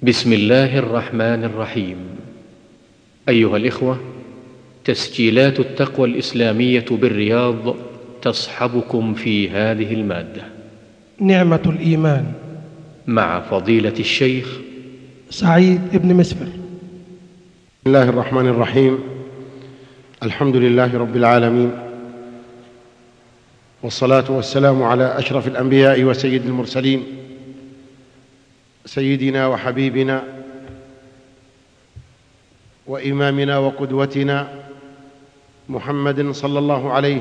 بسم الله الرحمن الرحيم. أيها الإخوة، تسجيلات التقوى الإسلامية بالرياض تصحبكم في هذه المادة. نعمة الإيمان مع فضيلة الشيخ سعيد بن مسفر. بسم الله الرحمن الرحيم. الحمد لله رب العالمين، والصلاة والسلام على أشرف الأنبياء وسيد المرسلين، سيدنا وحبيبنا وإمامنا وقدوتنا محمد صلى الله عليه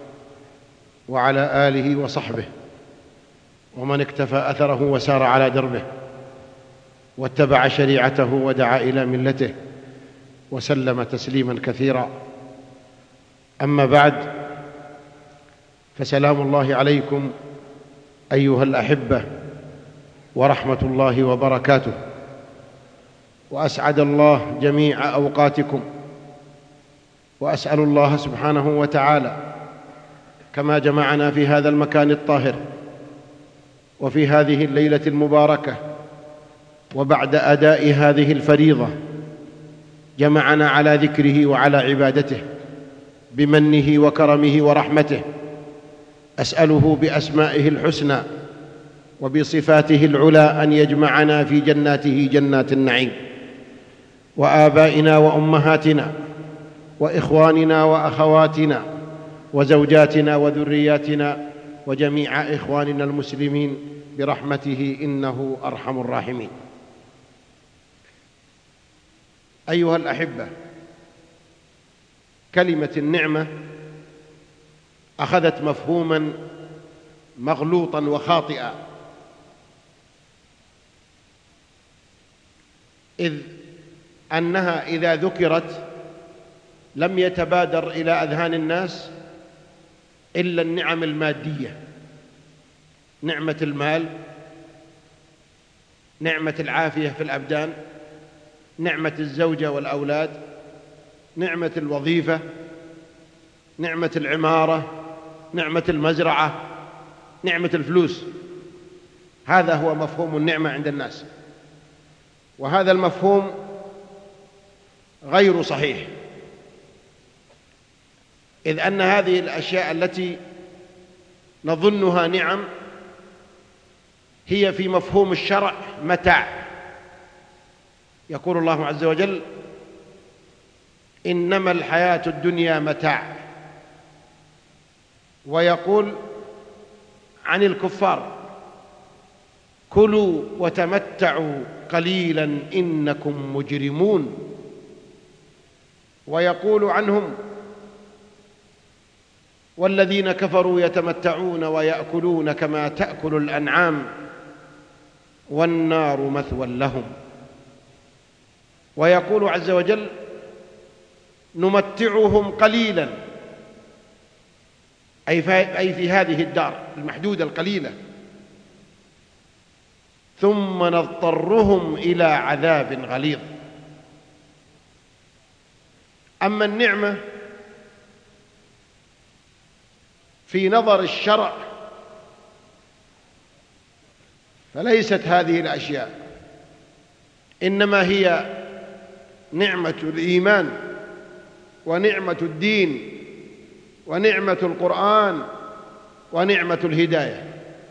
وعلى آله وصحبه ومن اكتفى أثره وسار على دربه واتبع شريعته ودعا إلى ملته وسلم تسليما كثيرا. أما بعد، فسلام الله عليكم أيها الأحبة ورحمة الله وبركاته، وأسعد الله جميع أوقاتكم، وأسأل الله سبحانه وتعالى كما جمعنا في هذا المكان الطاهر وفي هذه الليلة المباركة وبعد أداء هذه الفريضة جمعنا على ذكره وعلى عبادته بمنه وكرمه ورحمته. أسأله بأسمائه الحسنى وبصفاته العلى أن يجمعنا في جناته جنات النعيم، وآبائنا وأمهاتنا وإخواننا وأخواتنا وزوجاتنا وذرياتنا وجميع إخواننا المسلمين برحمته إنه أرحم الراحمين. أيها الأحبة، كلمة النعمة أخذت مفهوما مغلوطا وخاطئا، إذ أنها إذا ذكرت لم يتبادر إلى أذهان الناس إلا النعم المادية، نعمة المال، نعمة العافية في الأبدان، نعمة الزوجة والأولاد، نعمة الوظيفة، نعمة العمارة، نعمة المزرعة، نعمة الفلوس. هذا هو مفهوم النعمة عند الناس، وهذا المفهوم غير صحيح، إذ أن هذه الأشياء التي نظنها نعم هي في مفهوم الشرع متاع. يقول الله عز وجل: إنما الحياة الدنيا متاع. ويقول عن الكفار: كلوا وتمتعوا قليلا إنكم مجرمون. ويقول عنهم: والذين كفروا يتمتعون ويأكلون كما تأكل الأنعام والنار مثوى لهم. ويقول عز وجل: نمتعهم قليلا، أي في هذه الدار المحدودة القليلة، ثم نضطرهم إلى عذاب غليظ. أما النعمة في نظر الشرع فليست هذه الأشياء، إنما هي نعمة الإيمان ونعمة الدين ونعمة القرآن ونعمة الهداية.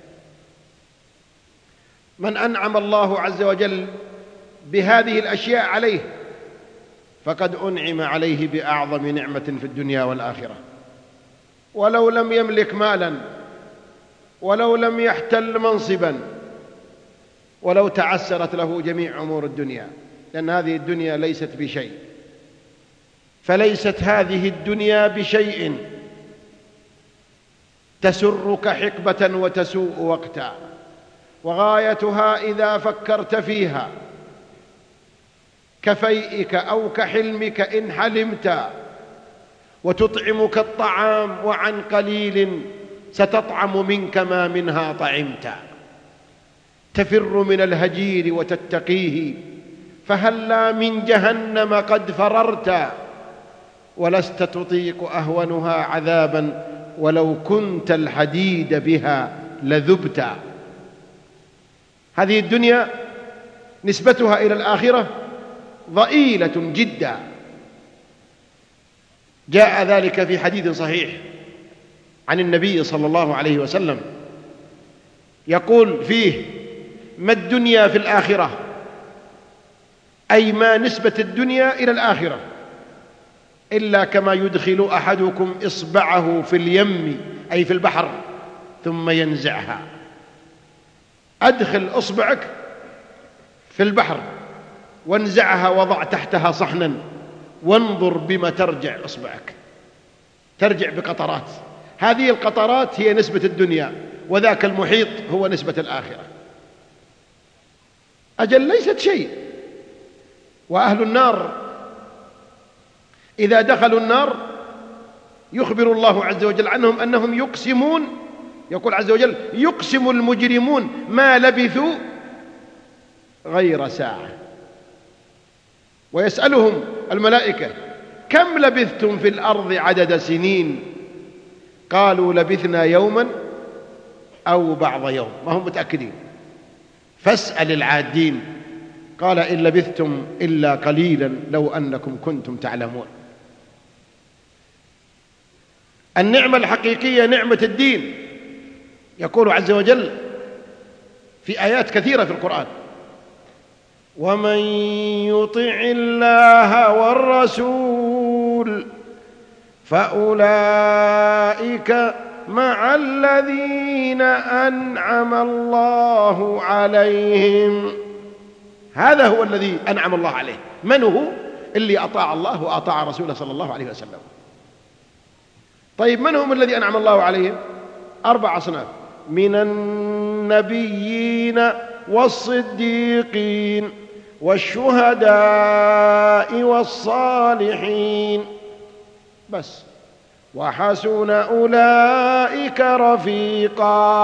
من أنعم الله عز وجل بهذه الأشياء عليه فقد أنعم عليه بأعظم نعمة في الدنيا والآخرة، ولو لم يملك مالا، ولو لم يحتل منصبا، ولو تعسرت له جميع أمور الدنيا، لأن هذه الدنيا ليست بشيء. فليست هذه الدنيا بشيء تسرك حقبة وتسوء وقتا، وغايتها إذا فكرت فيها كفيئك أو كحلمك إن حلمت، وتطعمك الطعام وعن قليل ستطعم منك ما منها طعمت، تفر من الهجير وتتقيه، فهلا من جهنم قد فررت، ولست تطيق أهونها عذابا ولو كنت الحديد بها لذبت. هذه الدنيا نسبتها إلى الآخرة ضئيلة جدا. جاء ذلك في حديث صحيح عن النبي صلى الله عليه وسلم يقول فيه: ما الدنيا في الآخرة، أي ما نسبة الدنيا إلى الآخرة، إلا كما يدخل أحدكم إصبعه في اليم أي في البحر ثم ينزعها. أدخل إصبعك في البحر وانزعها وضع تحتها صحنا وانظر بما ترجع إصبعك، ترجع بقطرات. هذه القطرات هي نسبة الدنيا، وذاك المحيط هو نسبة الآخرة. أجل ليست شيء. وأهل النار إذا دخلوا النار يخبر الله عز وجل عنهم أنهم يقسمون، يقول عز وجل: يقسم المجرمون ما لبثوا غير ساعة. ويسألهم الملائكة: كم لبثتم في الأرض عدد سنين؟ قالوا: لبثنا يوما أو بعض يوم، ما هم متأكدين. فاسأل العادين، قال: إن لبثتم إلا قليلا لو أنكم كنتم تعلمون. النعمة الحقيقية نعمة الدين. يقول عز وجل في آيات كثيرة في القرآن: ومن يطع الله والرسول فأولئك مع الذين أنعم الله عليهم. هذا هو الذي أنعم الله عليه. من هو؟ اللي أطاع الله وأطاع رسوله صلى الله عليه وسلم. طيب من هم الذي أنعم الله عليهم؟ 4 أصناف: من النبيين والصديقين والشهداء والصالحين، بس. وحسن أولئك رفيقا،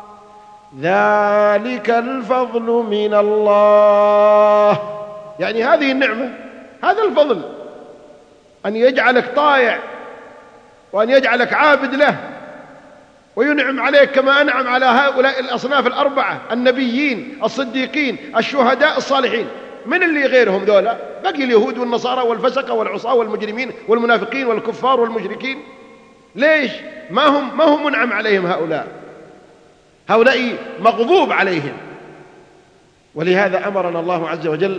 ذلك الفضل من الله. يعني هذه النعمة، هذا الفضل، أن يجعلك طائع وأن يجعلك عابد له وينعم عليك كما أنعم على هؤلاء الأصناف 4: النبيين، الصديقين، الشهداء، الصالحين. من اللي غيرهم ذولا؟ بقي اليهود والنصارى والفسقة والعصاة والمجرمين والمنافقين والكفار والمشركين. ليش؟ ما هم منعم عليهم هؤلاء مغضوب عليهم. ولهذا أمرنا الله عز وجل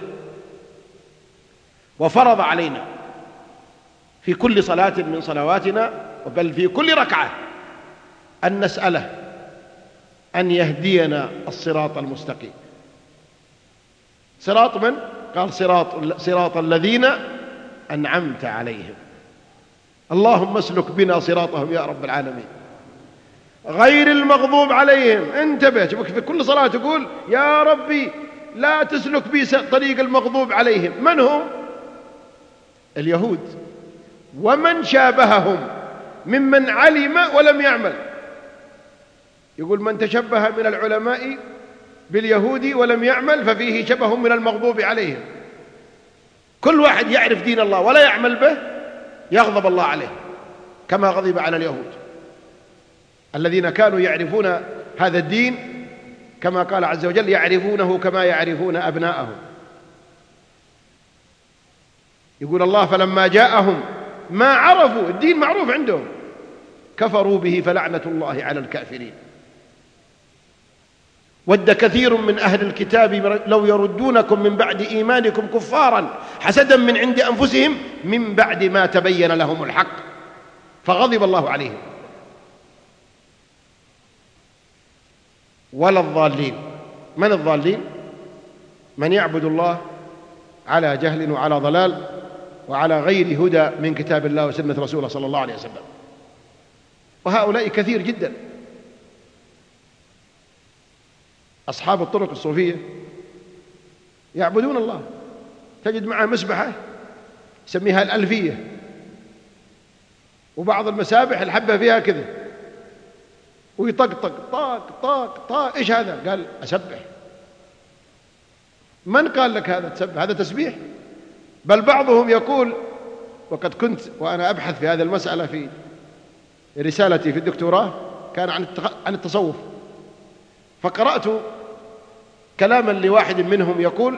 وفرض علينا في كل صلاة من صلواتنا، بل في كل ركعة، أن نسأله أن يهدينا الصراط المستقيم. صراط من؟ قال: صراط الذين أنعمت عليهم. اللهم اسلك بنا صراطهم يا رب العالمين، غير المغضوب عليهم. انتبه، في كل صلاة تقول: يا ربي لا تسلك بي طريق المغضوب عليهم. من هم؟ اليهود ومن شابههم ممن علم ولم يعمل. يقول: من تشبه من العلماء باليهود ولم يعمل ففيه شبه من المغضوب عليهم. كل واحد يعرف دين الله ولا يعمل به يغضب الله عليه، كما غضب على اليهود الذين كانوا يعرفون هذا الدين كما قال عز وجل: يعرفونه كما يعرفون أبناءهم. يقول الله: فلما جاءهم ما عرفوا، الدين معروف عندهم، كفروا به فلعنة الله على الكافرين. ود كثير من أهل الكتاب لو يردونكم من بعد إيمانكم كفارا حسدا من عند أنفسهم من بعد ما تبين لهم الحق فغضب الله عليهم. ولا الضالين. من الضالين؟ من يعبد الله على جهل وعلى ضلال وعلى غير هدى من كتاب الله وسنة رسوله صلى الله عليه وسلم. وهؤلاء كثير جدا. أصحاب الطرق الصوفية يعبدون الله، تجد معه مسبحة يسميها الألفية، وبعض المسابح الحبة فيها كذا، ويطقطق طاق طاق طاق. إيش هذا؟ قال: أسبح. من قال لك هذا تسبح؟ هذا تسبيح؟ بل بعضهم يقول، وقد كنت وأنا أبحث في هذه المسألة في رسالتي في الدكتوراه، كان عن التصوف، فقرأت كلاما لواحد منهم يقول: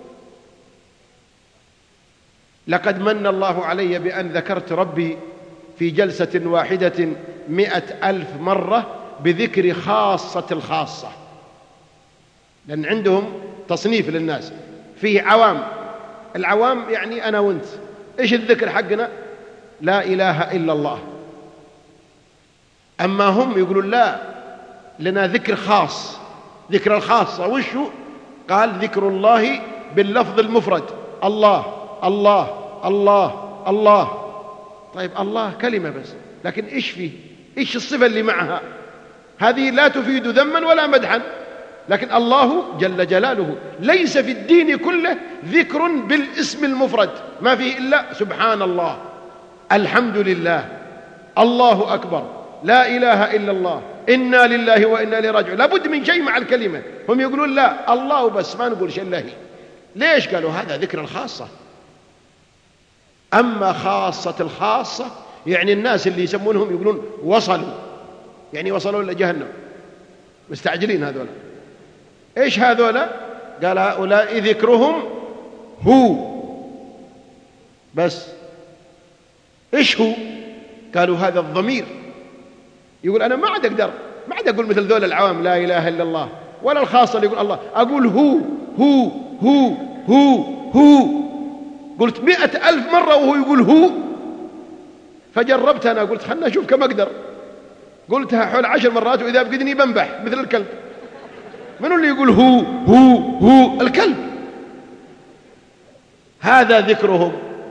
لقد من الله علي بأن ذكرت ربي في جلسة واحدة 100,000 مرة بذكر خاصة الخاصة. لأن عندهم تصنيف للناس، فيه عوام، العوام يعني أنا وأنت. إيش الذكر حقنا؟ لا إله إلا الله. أما هم يقولون لا، لنا ذكر خاص، ذكر الخاصة. وشو؟ قال: ذكر الله باللفظ المفرد، الله الله الله الله. طيب الله كلمة بس، لكن إيش فيه؟ إيش الصفة اللي معها؟ هذه لا تفيد ذما ولا مدحا. لكن الله جل جلاله ليس في الدين كله ذكر بالاسم المفرد، ما فيه إلا سبحان الله، الحمد لله، الله أكبر، لا إله إلا الله، إنا لله وإنا إليه راجعون. لابد من شيء مع الكلمة. هم يقولون لا، الله بس، ما نقول شيء الله. ليش؟ قالوا هذا ذكر الخاصة. أما خاصة الخاصة يعني الناس اللي يسمونهم يقولون وصلوا، يعني وصلوا إلى جهنم، مستعجلين هذولا. إيش هذولا؟ قال: هؤلاء ذكرهم هو بس. إيش هو؟ قالوا هذا الضمير. يقول أنا ما عاد أقول مثل ذول العوام لا إله إلا الله، ولا الخاصة اللي يقول الله، أقول هو هو هو هو هو. قلت 100,000 مرة وهو يقول هو. فجربت أنا، قلت خلنا أشوف كم أقدر. قلتها حول 10 مرات، وإذا بقدني بنبح مثل الكلب. من اللي يقول هو هو هو؟ الكلب. هذا ذكرهم.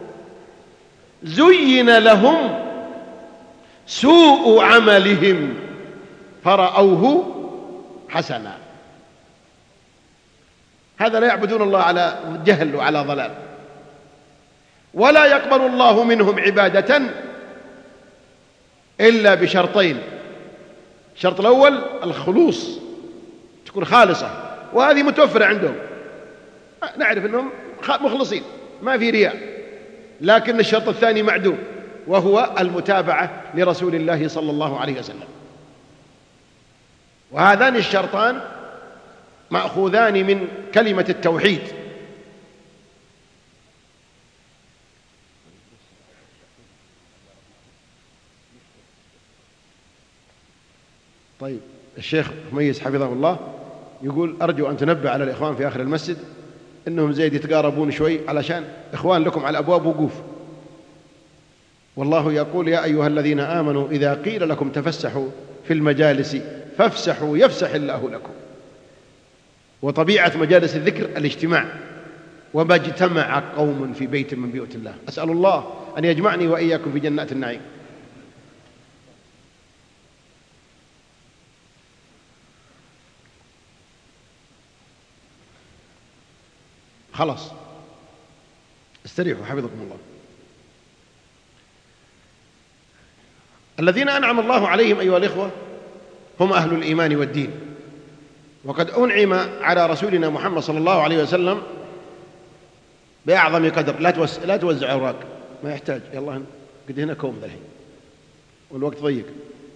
زين لهم سوء عملهم فرأوه حسنا. هذا لا يعبدون الله على جهل وعلى ضلال، ولا يقبل الله منهم عبادة إلا بشرطين. الشرط الأول الخلوص، تكون خالصة، وهذه متوفرة عندهم، نعرف أنهم مخلصين، ما في رياء. لكن الشرط الثاني معدوم، وهو المتابعة لرسول الله صلى الله عليه وسلم. وهذان الشرطان مأخوذان من كلمة التوحيد. طيب، الشيخ مميز حفظه الله يقول: أرجو أن تنبه على الإخوان في آخر المسجد إنهم زيد يتقاربون شوي، علشان إخوان لكم على الأبواب وقوف. والله يقول: يا أيها الذين آمنوا إذا قيل لكم تفسحوا في المجالس فافسحوا يفسح الله لكم. وطبيعة مجالس الذكر الاجتماع، وما اجتمع قوم في بيت من بيوت الله. أسأل الله أن يجمعني وإياكم في جنات النعيم. خلاص استريحوا حفظكم الله. الذين أنعم الله عليهم أيها الإخوة هم أهل الإيمان والدين. وقد أنعم على رسولنا محمد صلى الله عليه وسلم بأعظم قدر. لا توزع أوراق، ما يحتاج. يلا قد هنا كوم ذا الحين والوقت ضيق.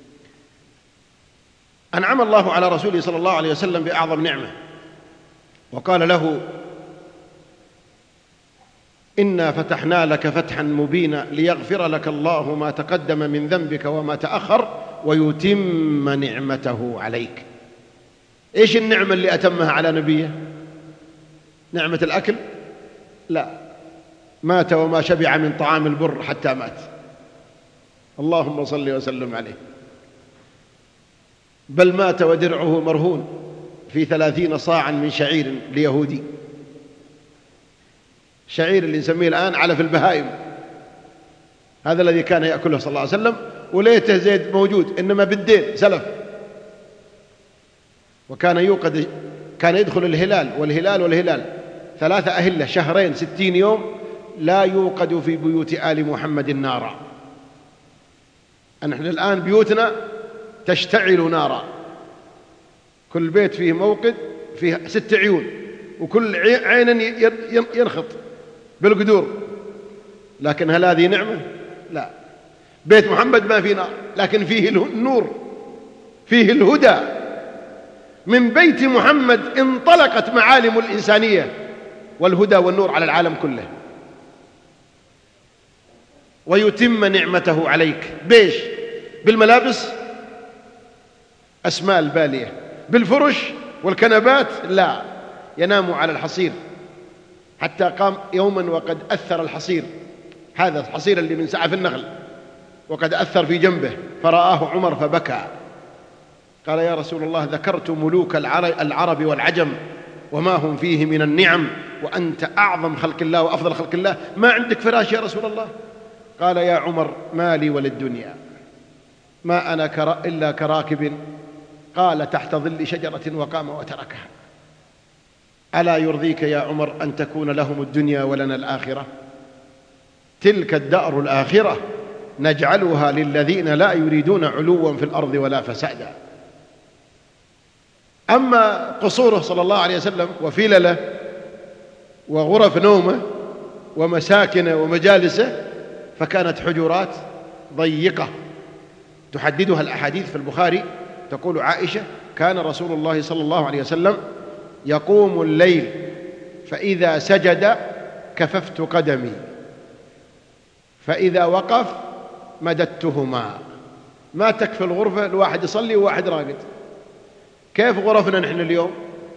أنعم الله على رسوله صلى الله عليه وسلم بأعظم نعمة، وقال له: إنا فتحنا لك فتحا مبينا ليغفر لك الله ما تقدم من ذنبك وما تأخر ويتم نعمته عليك. إيش النعمة اللي أتمها على نبيه؟ نعمة الأكل؟ لا، مات وما شبع من طعام البر حتى مات، اللهم صل وسلم عليه. بل مات ودرعه مرهون في 30 صاعا من شعير ليهودي. الشعير اللي نسميه الآن علف البهائم، هذا الذي كان يأكله صلى الله عليه وسلم. وليته زيد موجود، إنما بالدين سلف. وكان يوقد، كان يدخل الهلال والهلال 3 أهلة، شهرين 60 يوم لا يوقد في بيوت آل محمد نارا. نحن الآن بيوتنا تشتعل نارا، كل بيت فيه موقد فيه 6 عيون، وكل عين ينخط بالقدور. لكن هل هذه نعمة؟ لا. بيت محمد ما فيه نار، لكن فيه النور، فيه الهدى. من بيت محمد انطلقت معالم الإنسانية والهدى والنور على العالم كله، ويتم نعمته عليك بيش؟ بالملابس أسماء البالية، بالفرش والكنبات لا، ينام على الحصير. حتى قام يوما وقد أثر الحصير، هذا الحصير اللي من سعف النخل، وقد أثر في جنبه، فرآه عمر فبكى، قال يا رسول الله ذكرت ملوك العرب والعجم وما هم فيه من النعم، وأنت أعظم خلق الله وأفضل خلق الله، ما عندك فراش يا رسول الله؟ قال يا عمر ما لي وللدنيا، ما أنا إلا كراكب قال تحت ظل شجرة وقام وتركها. ألا يرضيك يا عمر أن تكون لهم الدنيا ولنا الآخرة؟ تلك الدار الآخرة نجعلها للذين لا يريدون علوا في الأرض ولا فسادا. أما قصوره صلى الله عليه وسلم وفلله وغرف نومه ومساكنه ومجالسه فكانت حجرات ضيقة تحددها الأحاديث في البخاري. تقول عائشة كان رسول الله صلى الله عليه وسلم يقوم الليل فإذا سجد كففت قدمي، فإذا وقف مددتهما. ما تكفي الغرفة الواحد يصلي وواحد راقد. كيف غرفنا نحن اليوم؟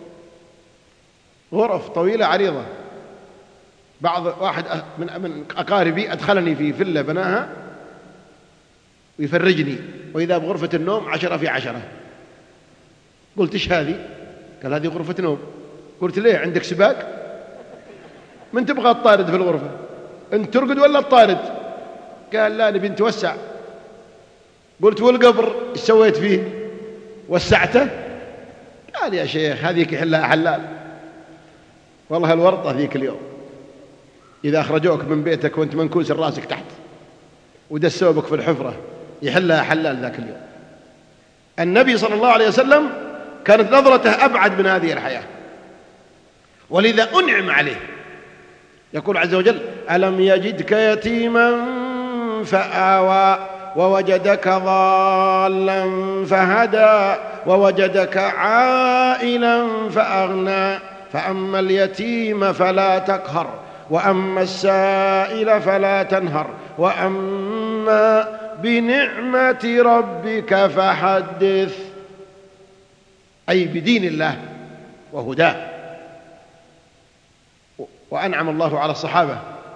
غرف طويلة عريضة. واحد من أقاربي أدخلني في فيلا بناها ويفرجني، وإذا بغرفة النوم 10 في 10. قلت إيش هذه؟ قال هذه غرفة نوم. قلت ليه عندك سباق؟ من تبغى الطارد في الغرفة؟ أنت ترقد ولا الطارد؟ قال لا نبي نتوسع. قلت والقبر ايش سويت فيه؟ وسعته؟ قال يا شيخ هذيك يحلها حلال. والله الورطة ذيك اليوم إذا أخرجوك من بيتك وأنت منكوس راسك تحت ودسوا بك في الحفرة يحلها حلال ذاك اليوم. النبي صلى الله عليه وسلم كانت نظرته أبعد من هذه الحياة، ولذا أنعم عليه. يقول عز وجل ألم يجدك يتيما فآوى ووجدك ضالا فهدى ووجدك عائلا فأغنى فأما اليتيم فلا تقهر وأما السائل فلا تنهر وأما بنعمة ربك فحدث، أي بدين الله وهداه. وأنعم الله على الصحابة،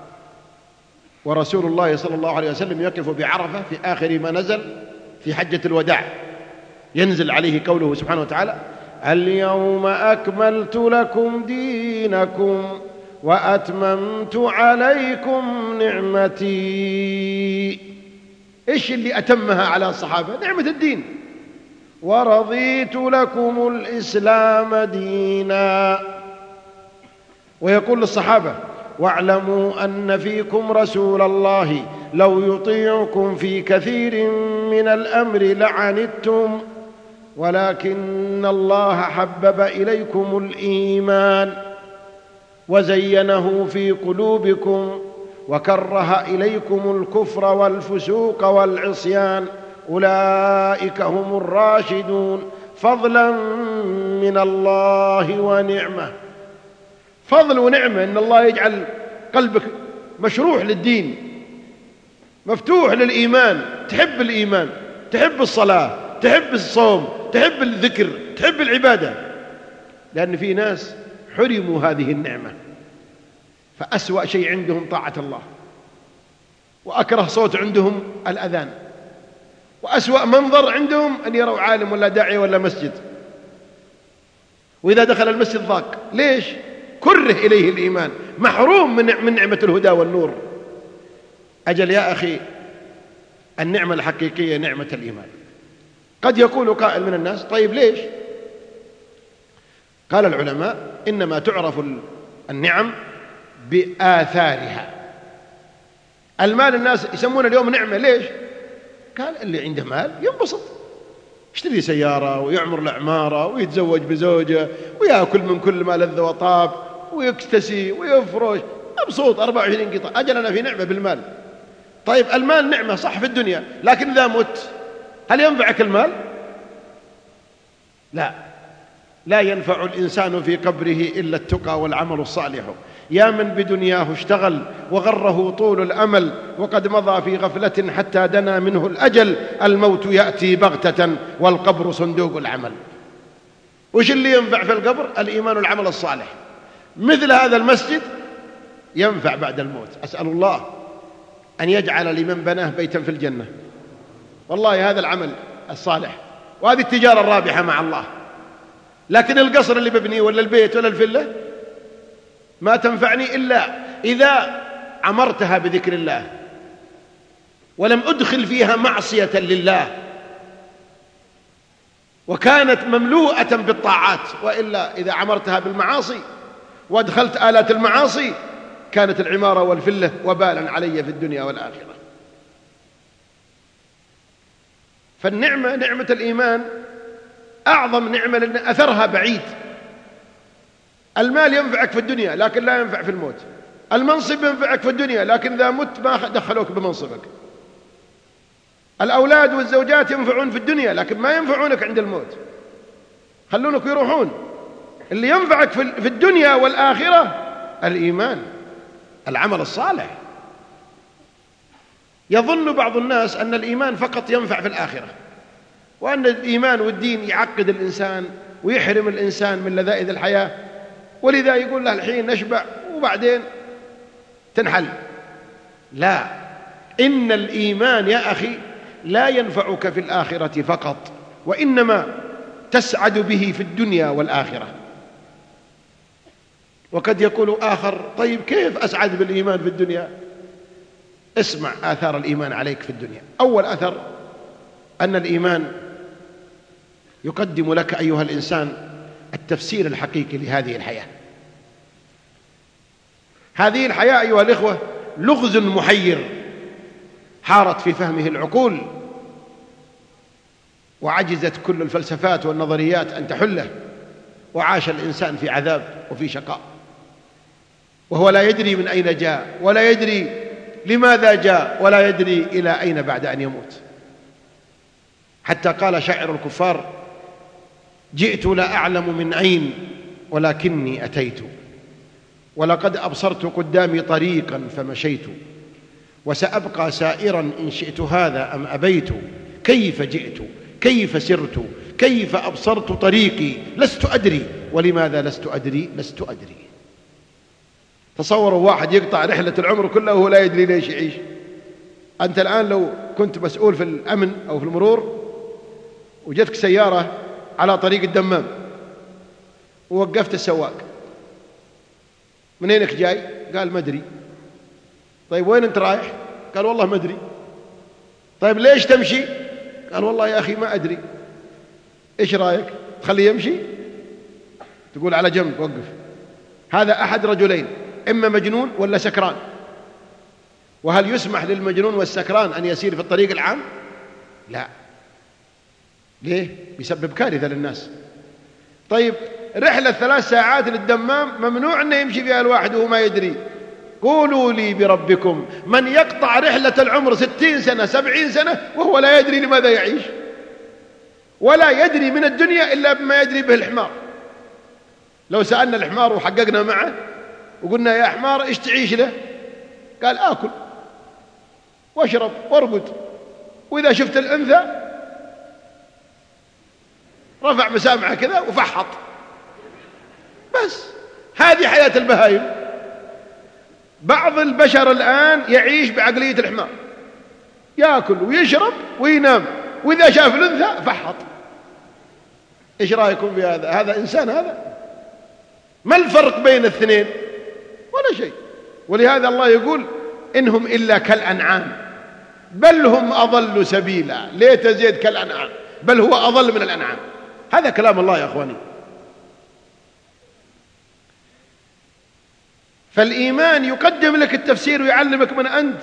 ورسول الله صلى الله عليه وسلم يقف بعرفة في آخر ما نزل في حجة الوداع، ينزل عليه قوله سبحانه وتعالى اليوم أكملت لكم دينكم وأتممت عليكم نعمتي. إيش اللي أتمها على الصحابة؟ نعمة الدين. ورضيت لكم الإسلام دينا. ويقول للصحابة واعلموا أن فيكم رسول الله لو يطيعكم في كثير من الأمر لعنتم ولكن الله حبب إليكم الإيمان وزينه في قلوبكم وكره إليكم الكفر والفسوق والعصيان أولئك هم الراشدون فضلا من الله ونعمة. فضل ونعمة إن الله يجعل قلبك مشروح للدين، مفتوح للإيمان، تحب الإيمان، تحب الصلاة، تحب الصوم، تحب الذكر، تحب العبادة. لأن في ناس حرموا هذه النعمة، فأسوأ شيء عندهم طاعة الله، وأكره صوت عندهم الأذان، وأسوأ منظر عندهم أن يروا عالم ولا داعية ولا مسجد، وإذا دخل المسجد ضاق. ليش؟ كره إليه الإيمان، محروم من نعمة الهدى والنور. أجل يا أخي النعمة الحقيقية نعمة الإيمان. قد يقول قائل من الناس طيب ليش؟ قال العلماء إنما تعرف النعم بآثارها. المال الناس يسمون اليوم نعمة. ليش؟ قال اللي عنده مال ينبسط، يشتري سيارة ويعمر العمارة ويتزوج بزوجة ويأكل من كل ما لذ وطاب ويكتسي ويفرش، مبسوط 24 قطعة. أجل أنا في نعمة بالمال. طيب المال نعمة صح في الدنيا، لكن إذا مت هل ينفعك المال؟ لا. لا ينفع الإنسان في قبره إلا التقى والعمل الصالح. يا من بدنياه اشتغل وغره طول الأمل، وقد مضى في غفلة حتى دنا منه الأجل. الموت يأتي بغتة والقبر صندوق العمل. وش اللي ينفع في القبر؟ الإيمان والعمل الصالح. مثل هذا المسجد ينفع بعد الموت. أسأل الله أن يجعل لمن بناه بيتا في الجنة. والله هذا العمل الصالح وهذه التجارة الرابحة مع الله. لكن القصر اللي ببنيه ولا البيت ولا الفلة ما تنفعني إلا إذا عمرتها بذكر الله ولم أدخل فيها معصية لله وكانت مملوءة بالطاعات. وإلا إذا عمرتها بالمعاصي وأدخلت آلات المعاصي كانت العمارة والفلة وبالا علي في الدنيا والآخرة. فالنعمة نعمة الإيمان أعظم نعمة لأن أثرها بعيد. المال ينفعك في الدنيا لكن لا ينفع في الموت. المنصب ينفعك في الدنيا لكن إذا مت ما دخلوك بمنصبك. الأولاد والزوجات ينفعون في الدنيا لكن ما ينفعونك عند الموت، خلونك يروحون. اللي ينفعك في الدنيا والآخرة الإيمان، العمل الصالح. يظن بعض الناس أن الإيمان فقط ينفع في الآخرة، وأن الإيمان والدين يعقد الإنسان ويحرم الإنسان من لذائذ الحياة، ولذا يقول له الحين نشبع وبعدين تنحل. لا، إن الإيمان يا أخي لا ينفعك في الآخرة فقط، وإنما تسعد به في الدنيا والآخرة. وقد يقول آخر: طيب كيف أسعد بالإيمان في الدنيا؟ اسمع آثار الإيمان عليك في الدنيا. أول أثر أن الإيمان يقدم لك أيها الإنسان التفسير الحقيقي لهذه الحياة. هذه الحياة أيها الإخوة لغز محير حارت في فهمه العقول، وعجزت كل الفلسفات والنظريات أن تحله، وعاش الإنسان في عذاب وفي شقاء، وهو لا يدري من أين جاء، ولا يدري لماذا جاء، ولا يدري إلى أين بعد أن يموت. حتى قال شاعر الكفار: جئت لا أعلم من أين ولكني أتيت، ولقد أبصرت قدامي طريقا فمشيت، وسأبقى سائرا إن شئت هذا أم أبيت. كيف جئت، كيف سرت، كيف أبصرت طريقي، لست أدري، ولماذا لست أدري، لست أدري. تصوروا واحد يقطع رحلة العمر كله وهو لا يدري ليش يعيش. أنت الآن لو كنت مسؤول في الأمن أو في المرور وجدتك سيارة على طريق الدمام ووقفت السواق: منينك جاي؟ قال: ما أدري. طيب وين أنت رايح؟ قال: والله ما أدري. طيب ليش تمشي؟ قال: والله يا أخي ما أدري. إيش رأيك؟ تخليه يمشي؟ تقول على جنب وقف. هذا أحد رجلين: إما مجنون ولا سكران. وهل يسمح للمجنون والسكران أن يسير في الطريق العام؟ لا. ليه؟ بيسبب كارثة للناس. طيب رحلة 3 ساعات للدمام ممنوع أنه يمشي فيها الواحد وهو ما يدري. قولوا لي بربكم من يقطع رحلة العمر 60 سنة 70 سنة وهو لا يدري لماذا يعيش، ولا يدري من الدنيا إلا بما يدري به الحمار. لو سألنا الحمار وحققنا معه وقلنا: يا حمار إيش تعيش له؟ قال: آكل واشرب وارقد، وإذا شفت الأنثى رفع مسامعه كذا وفحط. بس هذه حياة البهائم. بعض البشر الآن يعيش بعقلية الحمار، يأكل ويشرب وينام، وإذا شاف الأنثى فحط. إيش رأيكم بهذا؟ هذا إنسان؟ هذا ما الفرق بين الاثنين؟ ولا شيء. ولهذا الله يقول: إنهم إلا كالأنعام بل هم أضل سبيلا. ليه تزيد كالأنعام؟ بل هو أضل من الأنعام. هذا كلام الله يا أخواني. فالإيمان يقدم لك التفسير ويعلمك من أنت.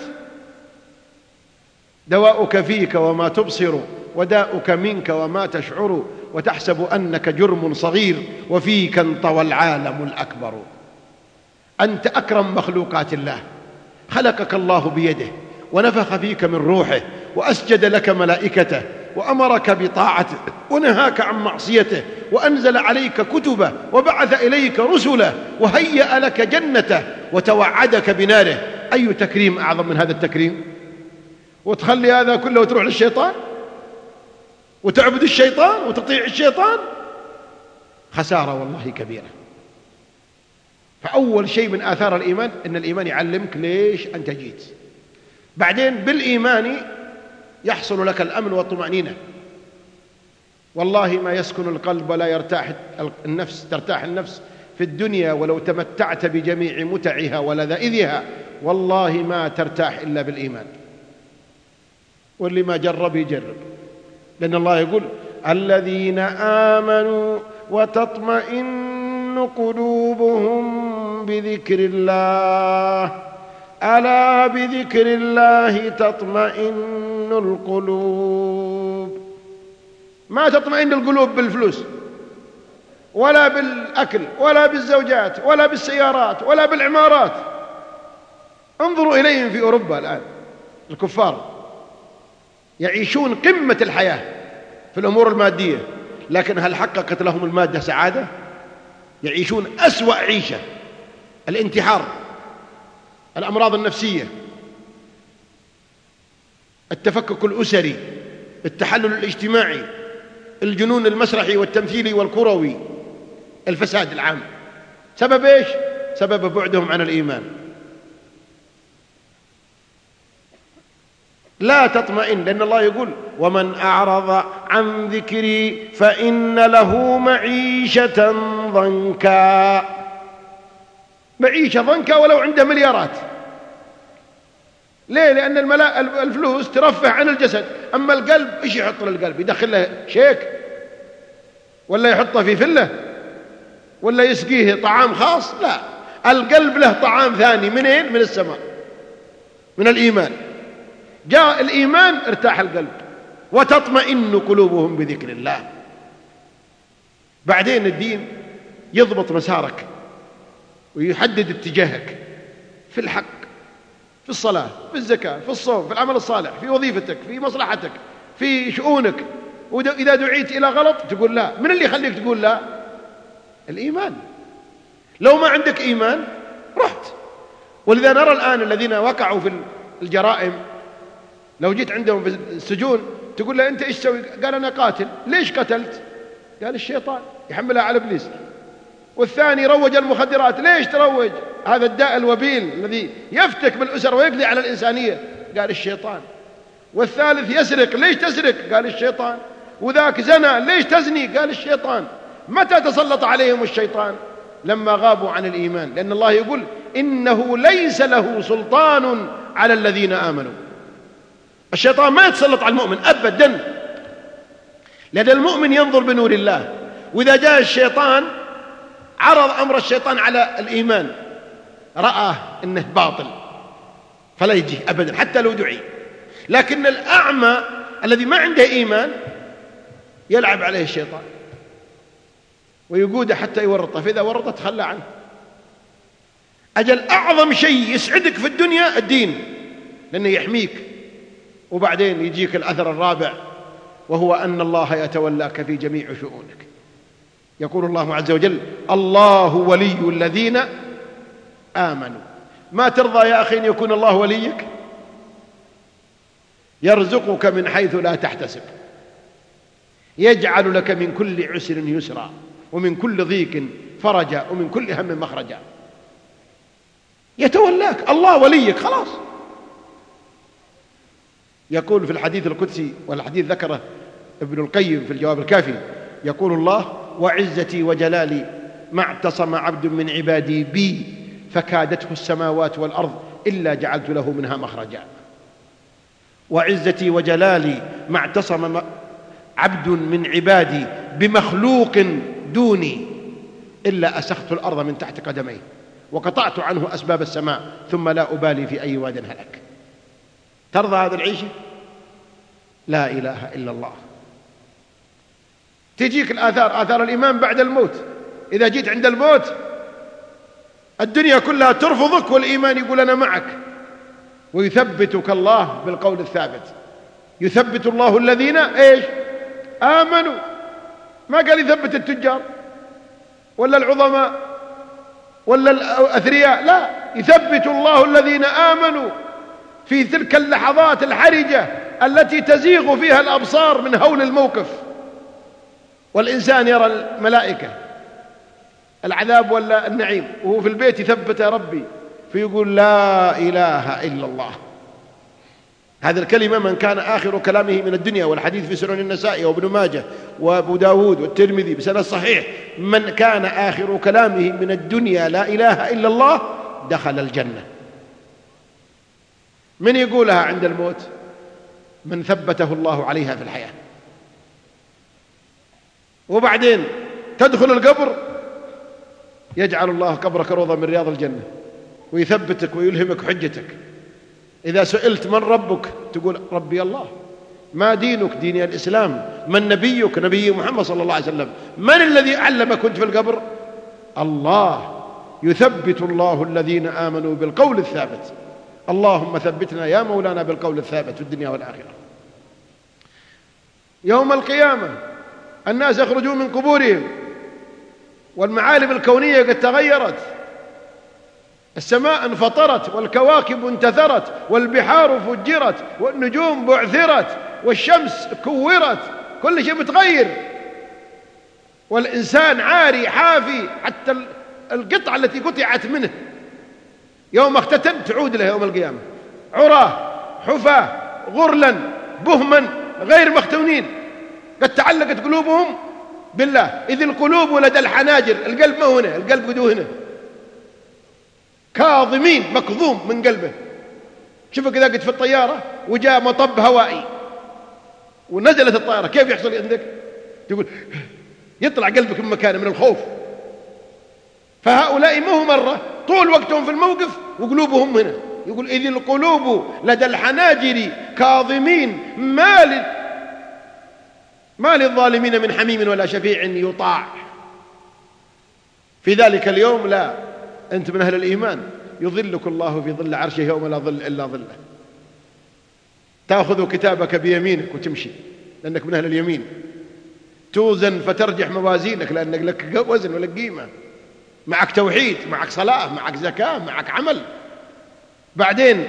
دواؤك فيك وما تبصر، وداؤك منك وما تشعر، وتحسب أنك جرم صغير وفيك انطوى العالم الأكبر. أنت أكرم مخلوقات الله، خلقك الله بيده ونفخ فيك من روحه وأسجد لك ملائكته وأمرك بطاعته ونهاك عن معصيته وأنزل عليك كتبه وبعث إليك رسله وهيأ لك جنته وتوعدك بناره، أي تكريم أعظم من هذا التكريم؟ وتخلي هذا كله وتروح للشيطان وتعبد الشيطان وتطيع الشيطان، خسارة والله كبيرة. فأول شيء من آثار الإيمان إن الإيمان يعلمك ليش أنت جيت، بعدين بالإيمان يحصل لك الأمن والطمأنينة. والله ما يسكن القلب ولا يرتاح النفس، ترتاح النفس في الدنيا ولو تمتعت بجميع متعها ولذائذها، والله ما ترتاح إلا بالإيمان. واللي ما جرب يجرب، لأن الله يقول الذين آمنوا وتطمئن قلوبهم بذكر الله، ألا بذكر الله تطمئن القلوب. ما تطمئن القلوب بالفلوس ولا بالأكل ولا بالزوجات ولا بالسيارات ولا بالعمارات. انظروا إليهم في أوروبا الآن، الكفار يعيشون قمة الحياة في الأمور المادية، لكن هل حققت لهم المادة سعادة؟ يعيشون أسوأ عيشة، الانتحار، الأمراض النفسية، التفكك الأسري، التحلل الاجتماعي، الجنون المسرحي والتمثيلي والكروي، الفساد العام. سبب إيش؟ سبب بعدهم عن الإيمان. لا تطمئن، لأن الله يقول ومن أعرض عن ذكري فإن له معيشة ضنكا. معيشة ضنكا ولو عنده مليارات. ليه؟ لأن الفلوس ترفه عن الجسد، أما القلب إيش يحط للقلب؟ يدخل له شيك ولا يحطه في فلة ولا يسقيه طعام خاص؟ لا، القلب له طعام ثاني. منين؟ من السماء، من الإيمان. جاء الإيمان ارتاح القلب، وتطمئن قلوبهم بذكر الله. بعدين الدين يضبط مسارك ويحدد اتجاهك في الحق، في الصلاة، في الزكاة، في الصوم، في العمل الصالح، في وظيفتك، في مصلحتك، في شؤونك. وإذا دعيت إلى غلط تقول لا. من اللي يخليك تقول لا؟ الإيمان. لو ما عندك إيمان رحت. ولذا نرى الآن الذين وقعوا في الجرائم، لو جيت عندهم في السجون تقول له أنت إيش تسوي؟ قال أنا قاتل. ليش قتلت؟ قال الشيطان، يحملها على إبليس. والثاني روج المخدرات. ليش تروج؟ هذا الداء الوبيل الذي يفتك بالأسر ويقضي على الإنسانية. قال الشيطان. والثالث يسرق. ليش تسرق؟ قال الشيطان. وذاك زنى. ليش تزني؟ قال الشيطان. متى تسلط عليهم الشيطان؟ لما غابوا عن الإيمان، لأن الله يقول إنه ليس له سلطان على الذين آمنوا. الشيطان ما يتسلط على المؤمن أبدا، لأن المؤمن ينظر بنور الله. وإذا جاء الشيطان عرض أمر الشيطان على الإيمان، رأى أنه باطل فلا يجي أبدا حتى لو دعي. لكن الأعمى الذي ما عنده إيمان يلعب عليه الشيطان ويقوده حتى يورطه، فإذا ورطه تخلى عنه. أجل أعظم شيء يسعدك في الدنيا الدين، لأنه يحميك. وبعدين يجيك الأثر الرابع، وهو أن الله يتولاك في جميع شؤونك. يقول الله عز وجل الله ولي الذين آمنوا. ما ترضى يا أخي أن يكون الله وليك؟ يرزقك من حيث لا تحتسب، يجعل لك من كل عسر يسرا، ومن كل ضيق فرجا، ومن كل هم مخرجا. يتولاك الله وليك خلاص. يقول في الحديث القدسي، والحديث ذكره ابن القيم في الجواب الكافي، يقول الله وعزتي وجلالي ما اعتصم عبد من عبادي بي فكادته السماوات والأرض إلا جعلت له منها مخرجا. وعزتي وجلالي ما اعتصم عبد من عبادي بمخلوق دوني إلا أسخت الأرض من تحت قدميه وقطعت عنه أسباب السماء ثم لا أبالي في أي واد هلك. ترضى هذا العيش؟ لا إله إلا الله. تجيك الآثار، آثار الإيمان بعد الموت. إذا جيت عند الموت الدنيا كلها ترفضك والإيمان يقول أنا معك، ويثبتك الله بالقول الثابت. يثبت الله الذين إيش؟ آمنوا. ما قال يثبت التجار ولا العظماء ولا الأثرياء، لا، يثبت الله الذين آمنوا في تلك اللحظات الحرجة التي تزيغ فيها الأبصار من هول الموقف، والإنسان يرى الملائكة العذاب ولا النعيم وهو في البيت يثبت يا ربي، فيقول لا إله إلا الله. هذه الكلمة من كان آخر كلامه من الدنيا، والحديث في سنن النسائي وابن ماجه وابو داود والترمذي بسند صحيح، من كان آخر كلامه من الدنيا لا إله إلا الله دخل الجنة. من يقولها عند الموت؟ من ثبته الله عليها في الحياة. وبعدين تدخل القبر يجعل الله قبرك روضة من رياض الجنة ويثبتك ويلهمك حجتك. إذا سئلت من ربك تقول ربي الله. ما دينك؟ ديني الإسلام. من نبيك؟ نبي محمد صلى الله عليه وسلم. من الذي علمك كنت في القبر؟ الله. يثبت الله الذين آمنوا بالقول الثابت. اللهم ثبتنا يا مولانا بالقول الثابت في الدنيا والآخرة. يوم القيامة الناس يخرجون من قبورهم والمعالم الكونية قد تغيرت، السماء انفطرت والكواكب انتثرت والبحار فجرت والنجوم بعثرت والشمس كورت، كل شيء متغير، والإنسان عاري حافي، حتى القطعة التي قطعت منه يوم اختتن تعود له يوم القيامة عراه حفاة غرلا بهما غير مختونين، قد تعلقت قلوبهم بالله. إذ القلوب لدى الحناجر، القلب ما هنا، القلب قدو هنا، كاظمين، مكظوم من قلبه. شوفك إذا كنت في الطيارة وجاء مطب هوائي ونزلت الطائرة كيف يحصل عندك؟ تقول يطلع قلبك من مكانه من الخوف. فهؤلاء ما هو مرة، طول وقتهم في الموقف وقلوبهم هنا. يقول إذ القلوب لدى الحناجر كاظمين ما للظالمين من حميم ولا شفيع يطاع. في ذلك اليوم لا، أنت من أهل الإيمان يظلك الله في ظل عرشه يوم لا ظل إلا ظله. تأخذ كتابك بيمينك وتمشي لأنك من أهل اليمين، توزن فترجح موازينك لأنك لك وزن ولك قيمة، معك توحيد، معك صلاة، معك زكاة، معك عمل. بعدين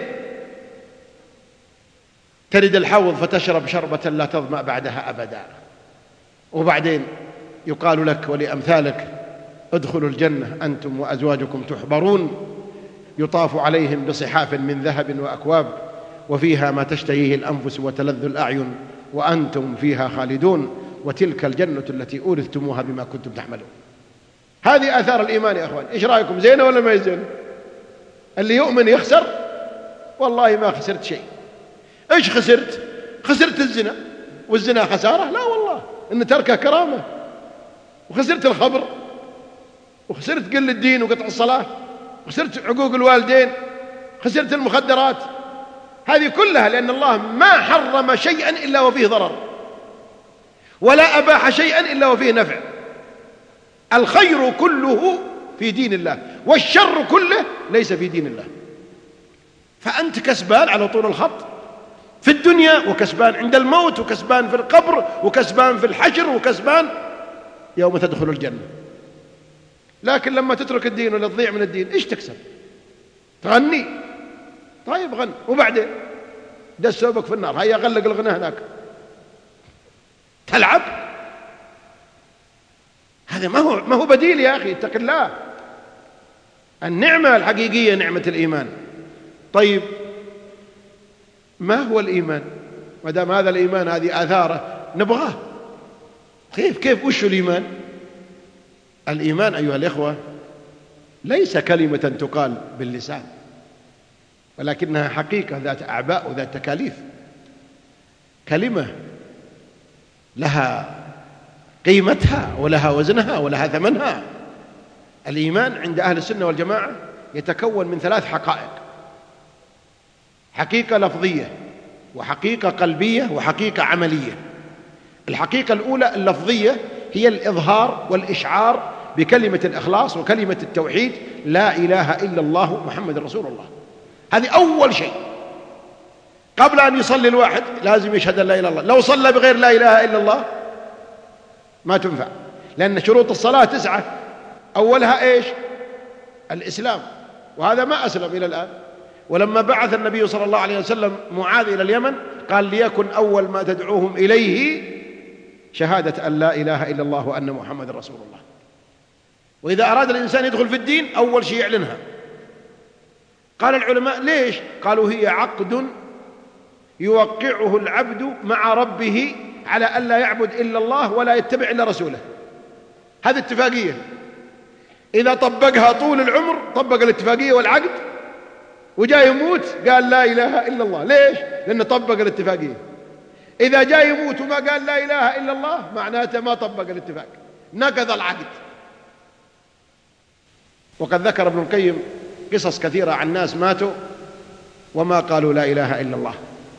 ترد الحوض فتشرب شربة لا تظمأ بعدها أبدا. وبعدين يقال لك ولأمثالك ادخلوا الجنة أنتم وأزواجكم تحبرون يطاف عليهم بصحاف من ذهب وأكواب وفيها ما تشتهيه الأنفس وتلذ الأعين وأنتم فيها خالدون وتلك الجنة التي أورثتموها بما كنتم تعملون. هذه آثار الإيمان يا أخوان. إيش رأيكم، زينة ولا ما زينة؟ اللي يؤمن يخسر؟ والله ما خسرت شيء. إيش خسرت؟ خسرت الزنا، والزنا خسارة؟ لا والله، إن تركه كرامة. وخسرت الخبر، وخسرت قل الدين وقطع الصلاة، وخسرت عقوق الوالدين، خسرت المخدرات. هذه كلها لأن الله ما حرم شيئا إلا وفيه ضرر، ولا أباح شيئا إلا وفيه نفع. الخير كله في دين الله والشر كله ليس في دين الله. فأنت كسبان على طول الخط في الدنيا، وكسبان عند الموت، وكسبان في القبر، وكسبان في الحشر، وكسبان يوم تدخل الجنة. لكن لما تترك الدين ولا تضيع من الدين إيش تكسب؟ تغني؟ طيب غن، وبعدين دس ثوبك في النار، هيا غلق الغنى هناك. تلعب؟ هذا ما هو بديل يا أخي، اتق الله. النعمة الحقيقية نعمة الإيمان. طيب ما هو الإيمان؟ ما دام هذا الإيمان هذه آثاره نبغاه. كيف وش الإيمان؟ الإيمان أيها الإخوة ليس كلمة تقال باللسان، ولكنها حقيقة ذات أعباء وذات تكاليف، كلمة لها قيمتها ولها وزنها ولها ثمنها. الإيمان عند أهل السنة والجماعة يتكون من 3 حقائق: حقيقة لفظية، وحقيقة قلبية، وحقيقة عملية. الحقيقة الأولى اللفظية هي الإظهار والإشعار بكلمة الإخلاص وكلمة التوحيد، لا إله إلا الله محمد رسول الله. هذه أول شيء. قبل أن يصلي الواحد لازم يشهد أن لا إله إلا الله. لو صلى بغير لا إله إلا الله ما تنفع، لأن شروط الصلاة 9، أولها إيش؟ الإسلام، وهذا ما أسلم إلى الآن. ولما بعث النبي صلى الله عليه وسلم معاذ إلى اليمن قال ليكن أول ما تدعوهم إليه شهادة أن لا إله إلا الله وأن محمد رسول الله. وإذا أراد الإنسان يدخل في الدين أول شيء يعلنها. قال العلماء ليش؟ قالوا هي عقد يوقعه العبد مع ربه على أن لا يعبد إلا الله ولا يتبع إلا رسوله. هذه اتفاقية، إذا طبقها طول العمر طبق الاتفاقية والعقد وجاء يموت قال لا إله إلا الله. ليش؟ لأنه طبق الاتفاقية. إذا جاء يموت وما قال لا إله إلا الله معناته ما طبق الاتفاق، نقض العقد. وقد ذكر ابن القيم قصص كثيرة عن ناس ماتوا وما قالوا لا إله إلا الله.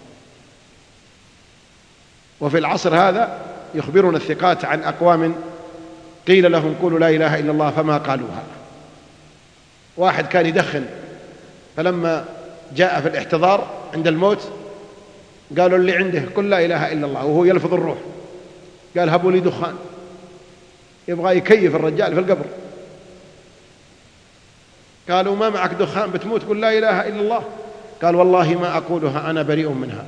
وفي العصر هذا يخبرنا الثقات عن أقوام قيل لهم قولوا لا إله إلا الله فما قالوها. واحد كان يدخن، فلما جاء في الاحتضار عند الموت قالوا اللي عنده قل لا إله إلا الله وهو يلفظ الروح، قال هبوا لي دخان، يبغى يكيف الرجال في القبر. قالوا ما معك دخان بتموت قل لا إله إلا الله؟ قال والله ما أقولها أنا بريء منها.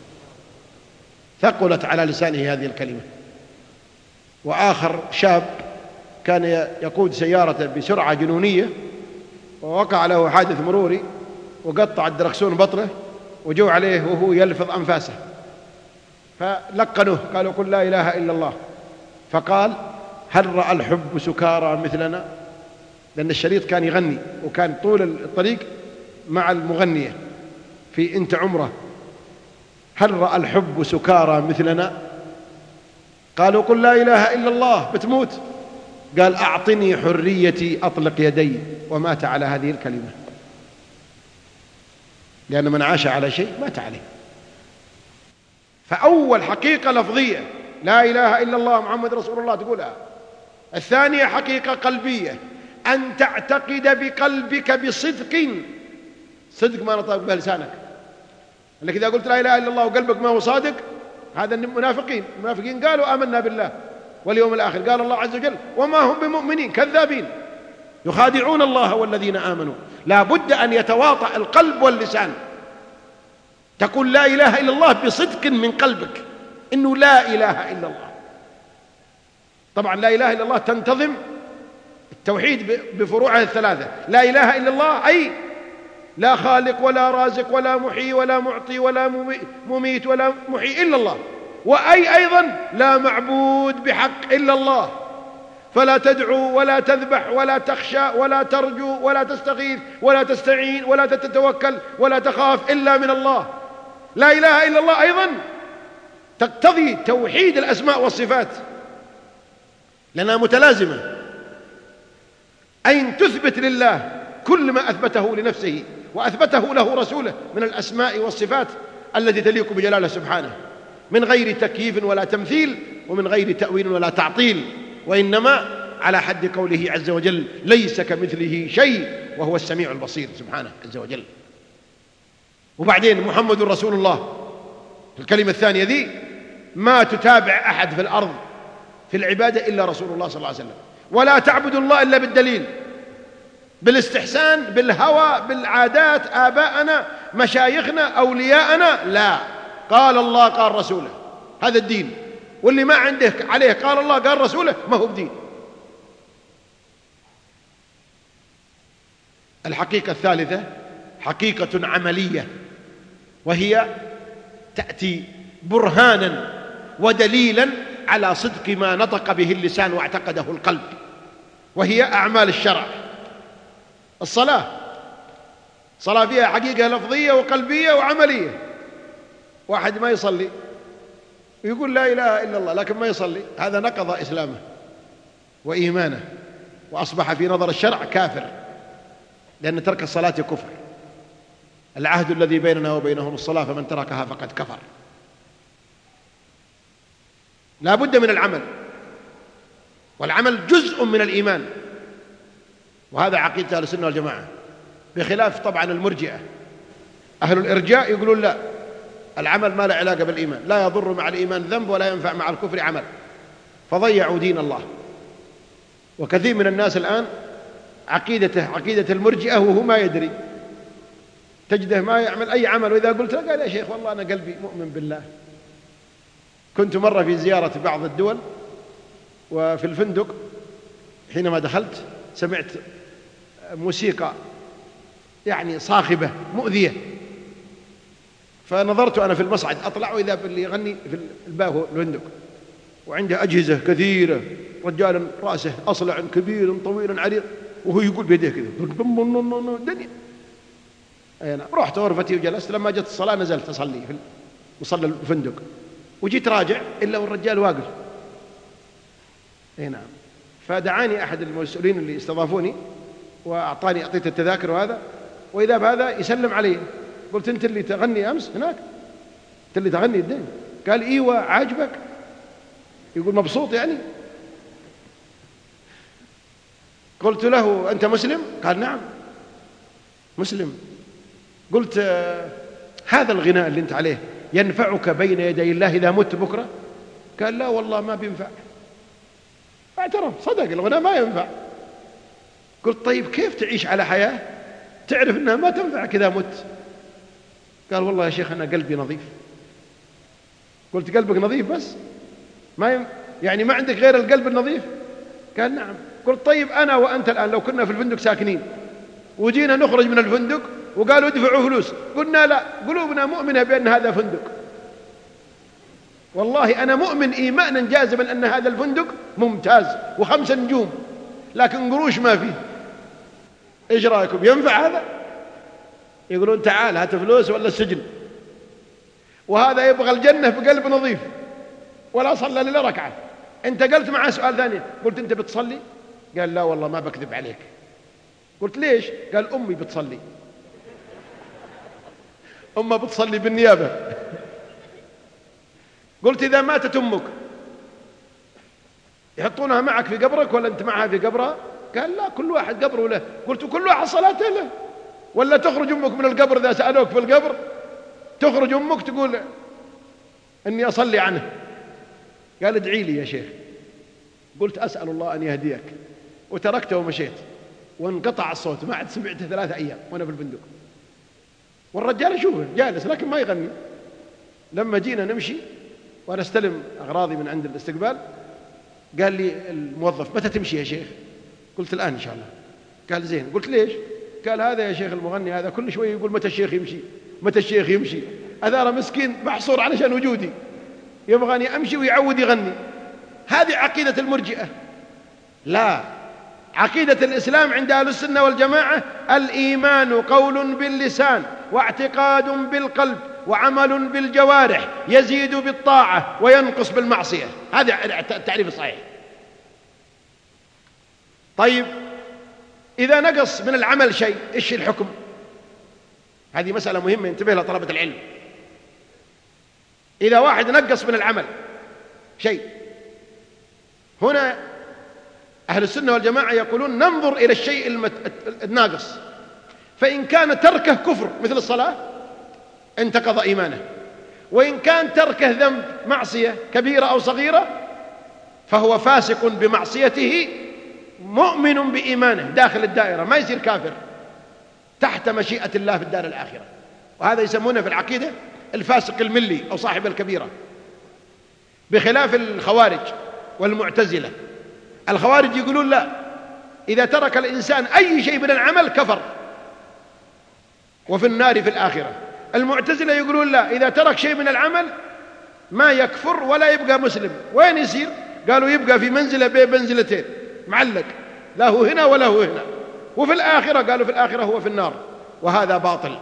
ثقلت على لسانه هذه الكلمة. وآخر شاب كان يقود سيارة بسرعة جنونية ووقع له حادث مروري وقطع الدركسون بطنه وجوا عليه وهو يلفظ أنفاسه، فلقنوه قالوا قل لا إله إلا الله. فقال هل رأى الحب سكارى مثلنا؟ لأن الشريط كان يغني وكان طول الطريق مع المغنية في انت عمره. هل رأى الحب سكارى مثلنا؟ قالوا قل لا إله إلا الله بتموت. قال أعطني حريتي أطلق يدي، ومات على هذه الكلمة. لأن من عاش على شيء مات عليه. فأول حقيقة لفظية لا إله إلا الله محمد رسول الله تقولها. الثانية حقيقة قلبية، أن تعتقد بقلبك بصدق، صدق ما نطق به لسانك. لك إذا قلت لا إله إلا الله وقلبك ما هو صادق هذا المنافقين. المنافقين قالوا آمنا بالله واليوم الآخر، قال الله عز وجل وما هم بمؤمنين كذابين يخادعون الله والذين آمنوا. لا بد أن يتواطأ القلب واللسان، تقول لا إله إلا الله بصدق من قلبك إنه لا إله إلا الله. طبعا لا إله إلا الله تنتظم التوحيد بفروعه الثلاثة. لا إله إلا الله أي لا خالق ولا رازق ولا محيي ولا معطي ولا مميت ولا محيي إلا الله، وأي أيضا لا معبود بحق إلا الله، فلا تدعو ولا تذبح ولا تخشى ولا ترجو ولا تستغيث ولا تستعين ولا تتوكل ولا تخاف إلا من الله. لا إله إلا الله أيضا تقتضي توحيد الأسماء والصفات لأنها متلازمة، أين تثبت لله كل ما أثبته لنفسه وأثبته له رسوله من الأسماء والصفات التي تليق بجلاله سبحانه، من غير تكييف ولا تمثيل ومن غير تأويل ولا تعطيل، وإنما على حد قوله عز وجل ليس كمثله شيء وهو السميع البصير سبحانه عز وجل. وبعدين محمد رسول الله، الكلمة الثانية ذي ما تتابع أحد في الأرض في العبادة إلا رسول الله صلى الله عليه وسلم. ولا تعبد الله إلا بالدليل، بالاستحسان، بالهوى، بالعادات، آباءنا مشايخنا أولياءنا، لا، قال الله قال رسوله، هذا الدين. واللي ما عنده عليه قال الله قال رسوله ما هو بدين. الحقيقة الثالثة حقيقة عملية، وهي تأتي برهانا ودليلا على صدق ما نطق به اللسان واعتقده القلب، وهي أعمال الشرع. الصلاة فيها حقيقة لفظية وقلبية وعملية. واحد ما يصلي ويقول لا إله إلا الله لكن ما يصلي، هذا نقض إسلامه وإيمانه وأصبح في نظر الشرع كافر، لأن ترك الصلاة كفر. العهد الذي بيننا وبينهم الصلاة فمن تركها فقد كفر. لا بد من العمل، والعمل جزء من الإيمان، وهذا عقيدة أهل السنة والجماعة، بخلاف طبعا المرجئة. أهل الإرجاء يقولون لا، العمل ما له علاقة بالإيمان، لا يضر مع الإيمان ذنب ولا ينفع مع الكفر عمل، فضيعوا دين الله. وكثير من الناس الآن عقيدته عقيدة المرجئة وهو ما يدري، تجده ما يعمل أي عمل، وإذا قلت له قال يا شيخ والله أنا قلبي مؤمن بالله. كنت مرة في زيارة بعض الدول، وفي الفندق حينما دخلت سمعت موسيقى يعني صاخبة مؤذية، فنظرت أنا في المصعد أطلع وإذا باللي يغني في الباب الفندق، وعنده أجهزة كثيرة، رجال رأسه أصلع كبير طويل عريض، وهو يقول بيده كذا الدنيا. أنا رحت غرفتي وجلست، لما جت الصلاة نزلت أصلي في مصلى الفندق، وجيت راجع إلا والرجال واقف. نعم. فدعاني أحد المسؤولين اللي استضافوني أعطيت التذاكر وهذا، وإذا بهذا يسلم علي. قلت أنت اللي تغني أمس هناك؟ أنت اللي تغني الدين؟ قال إيوه عاجبك؟ يقول مبسوط يعني؟ قلت له أنت مسلم؟ قال نعم مسلم. قلت هذا الغناء اللي أنت عليه ينفعك بين يدي الله إذا مت بكرة؟ قال لا والله ما بينفع. اعترف صدق الغناء ما ينفع. قلت طيب كيف تعيش على حياة تعرف أنها ما تنفعك إذا مت؟ قال والله يا شيخ أنا قلبي نظيف. قلت قلبك نظيف بس يعني ما عندك غير القلب النظيف؟ قال نعم. قلت طيب أنا وأنت الآن لو كنا في الفندق ساكنين وجينا نخرج من الفندق وقالوا ادفعوا فلوس، قلنا لا، قلوبنا مؤمنة بأن هذا فندق، والله أنا مؤمن إيمانا جازما أن هذا الفندق ممتاز و5 نجوم، لكن قروش ما فيه. إيش رأيكم ينفع هذا؟ يقولون تعال هات فلوس ولا السجن. وهذا يبغى الجنة بقلب نظيف ولا صلى لله ركعة. أنت قلت معه سؤال ثاني، قلت أنت بتصلي؟ قال لا والله ما بكذب عليك. قلت ليش؟ قال أمي بتصلي. أمه بتصلي بالنيابة. قلت إذا ماتت أمك يحطونها معك في قبرك ولا أنت معها في قبرها؟ قال لا كل واحد قبره له. قلت كل واحد صلاته له، ولا تخرج أمك من القبر إذا سألوك في القبر تخرج أمك تقول إني أصلي عنه؟ قال ادعي لي يا شيخ. قلت أسأل الله أن يهديك، وتركته ومشيت، وانقطع الصوت، ما عاد سمعته 3 أيام وأنا في الفندق. والرجال أشوفه جالس لكن ما يغني. لما جينا نمشي وأنا استلم أغراضي من عند الاستقبال، قال لي الموظف متى تمشي يا شيخ؟ قلت الآن إن شاء الله. قال زين. قلت ليش؟ قال هذا يا شيخ المغني هذا كل شوية يقول متى الشيخ يمشي متى الشيخ يمشي. أثار مسكين محصور علشان وجودي، يبغاني أمشي ويعود يغني. هذه عقيدة المرجئة. لا، عقيدة الإسلام عند أهل السنة والجماعة الإيمان قول باللسان واعتقاد بالقلب وعمل بالجوارح، يزيد بالطاعة وينقص بالمعصية. هذا التعريف الصحيح. طيب إذا نقص من العمل شيء إيش الحكم؟ هذه مسألة مهمة ينتبه لها طلبة العلم. إذا واحد نقص من العمل شيء، هنا أهل السنة والجماعة يقولون ننظر إلى الشيء الناقص، فإن كان تركه كفر مثل الصلاة انتقض إيمانه، وإن كان تركه ذنب معصية كبيرة أو صغيرة فهو فاسق بمعصيته مؤمن بإيمانه داخل الدائرة، ما يصير كافر، تحت مشيئة الله في الدار الآخرة. وهذا يسمونه في العقيدة الفاسق الملي أو صاحب الكبيرة، بخلاف الخوارج والمعتزلة. الخوارج يقولون لا، إذا ترك الإنسان أي شيء من العمل كفر وفي النار في الآخرة. المعتزلة يقولون لا، إذا ترك شيء من العمل ما يكفر ولا يبقى مسلم. وين يصير؟ قالوا يبقى في منزلة بين منزلتين، معلق، لا هو هنا ولا هو هنا. وفي الآخرة قالوا في الآخرة هو في النار، وهذا باطل.